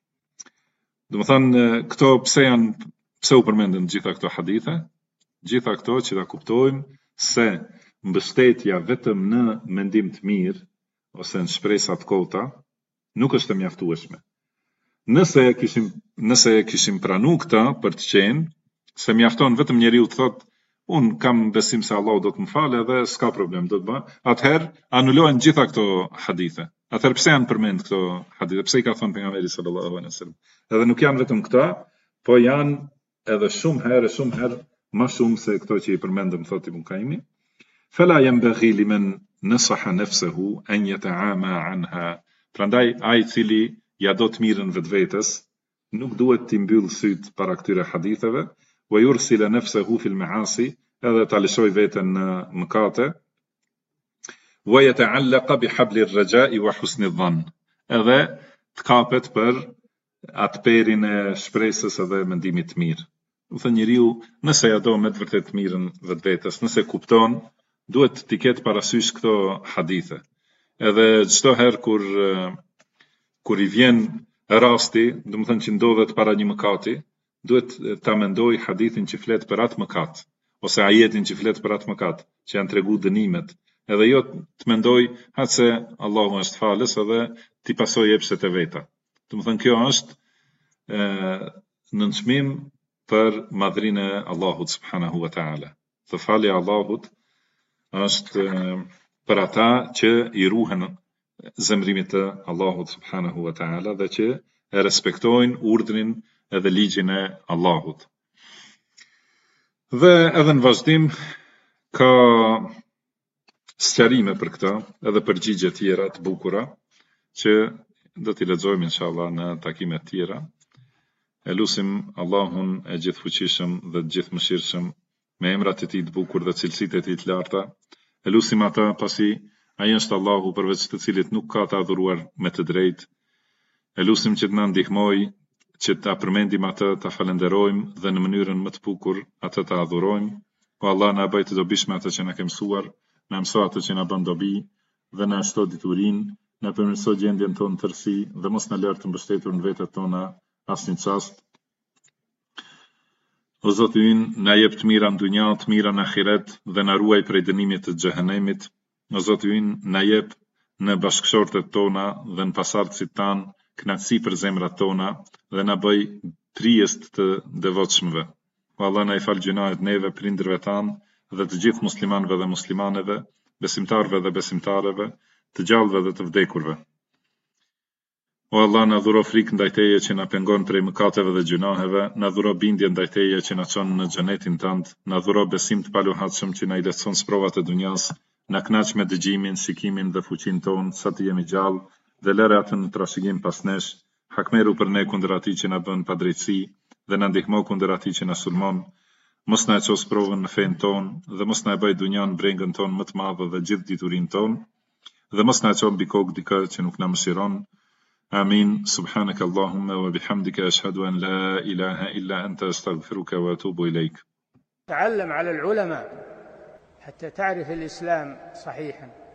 Do të thënë këto pse u përmendën gjitha këto hadithe? Gjitha këto që ta kuptojmë se mbështetja vetëm në mendim të mirë ose në shpresa të kota nuk është e mjaftueshme. Nëse e kishim pranu këta për të qenë, se mjafton vetëm njeriu të thotë unë kam besim se Allah do të më falë dhe s'ka problem, do të bëj. Atëherë anulohen gjitha këto hadithe. Atëherë pse janë përmend këto hadithe? Pse i ka thënë pejgamberi sallallahu alaihi wasallam? Edhe nuk janë vetëm këta, po janë edhe shumë herë më shumë se këto që i përmendëm thotë Ibn Qayyim. Fala yanbaghi liman nasaha nafsuhu an yata'ama anha. Prandaj ai i cili ja do të mirën vetvetes, nuk duhet të mbyll syt para këtyre haditheve, wa yursila nafsuhu fil ma'asi, edhe ta lëshoj veten në mëkate, wa yata'allaqa bi habli ar-raja'i wa husni adh-dhann. Edhe të kapet për atë perin e shpresës edhe mendimit të mirë. Do thënë njeriu, nëse ja do me të vërtet mirën vetvetes, nëse kupton, duhet t'i ketë parasysh këto hadithe. Edhe çdo herë kur i vjen rasti, do të thënë që ndodhet para një mëkati, duhet ta mendoj hadithin që flet për atë mëkat, ose ajetin që flet për atë mëkat, që janë tregu dënimet, edhe jo të mendoj atë se Allahu është falës edhe t'i pasoj epshet e veta. Do të thënë kjo është nënçmim për madhrinë e Allahut subhanahu wa ta'ala. Dhe falja e Allahut është për ata që i ruhen zemrimit të Allahut subhanahu wa ta'ala dhe që e respektojnë urdhrin edhe ligjin e Allahut. Dhe edhe në vazhdim ka sqarime për këtë, edhe përgjigje tjera të bukura që do t'i lexojmë inshallah në takime të tjera. E lusim Allahun e gjithfuqishëm dhe të gjithmëshirshëm me emrat e tij të bukur dhe cilësitë e tij të larta. E lusim ata pasi ai është Allahu përveç të cilit nuk ka të adhuruar me të drejtë. E lusim që të na ndihmoj që ta përmendim atë, ta falenderojmë dhe në mënyrën më të bukur atë ta adhurojmë. O Allah na bëj të dobishme atë që na ke mësuar, na mëso atë që na bën dobi dhe na shto diturinë, na përmirëso gjendjen tonë tërësi dhe mos na lër të mbështetur në vetet tona asnjë çast. O Zoti ynë, na jep të mira në dunja, të mira në ahiret dhe na ruaj prej dënimit të xhehenemit. O Zoti ynë, na jep në bashkëshortet tona dhe në pasardhësit tanë kënaqësi për zemrat tona dhe na bëj trijest të devotshmëve. O Allah, na i fal gjunahet neve, prindërve tanë dhe të gjithë muslimanëve dhe muslimaneve, besimtarëve dhe besimtareve, të gjallëve dhe të vdekurve. O Allah, na dhuro frikë ndaj teje që na pengon prej mëkateve dhe gjunaheve, na dhuro bindje ndaj teje që na çon në xhenetin tënd, na dhuro besim të paluhatshëm që na i lehtëson sprovat e dunjas, na kënaq me dëgjimin, shikimin dhe fuqinë tonë sa të jemi gjallë dhe lëre atë në trashëgim pas nesh, hakmeru për ne kundër atij që na bën padrejtësi dhe na ndihmo kundër atij që na sulmon. Mos na e ços provën në fen tonë dhe mos na e bëj dunjan brengën tonë më të madhe dhe gjithë diturinë tonë dhe mos na e çon mbi kokë dikë që nuk na mëshiron. آمين سبحانك اللهم وبحمدك أشهد أن لا إله إلا أنت أستغفرك وأتوب إليك. تعلم على العلماء حتى تعرف الإسلام صحيحا.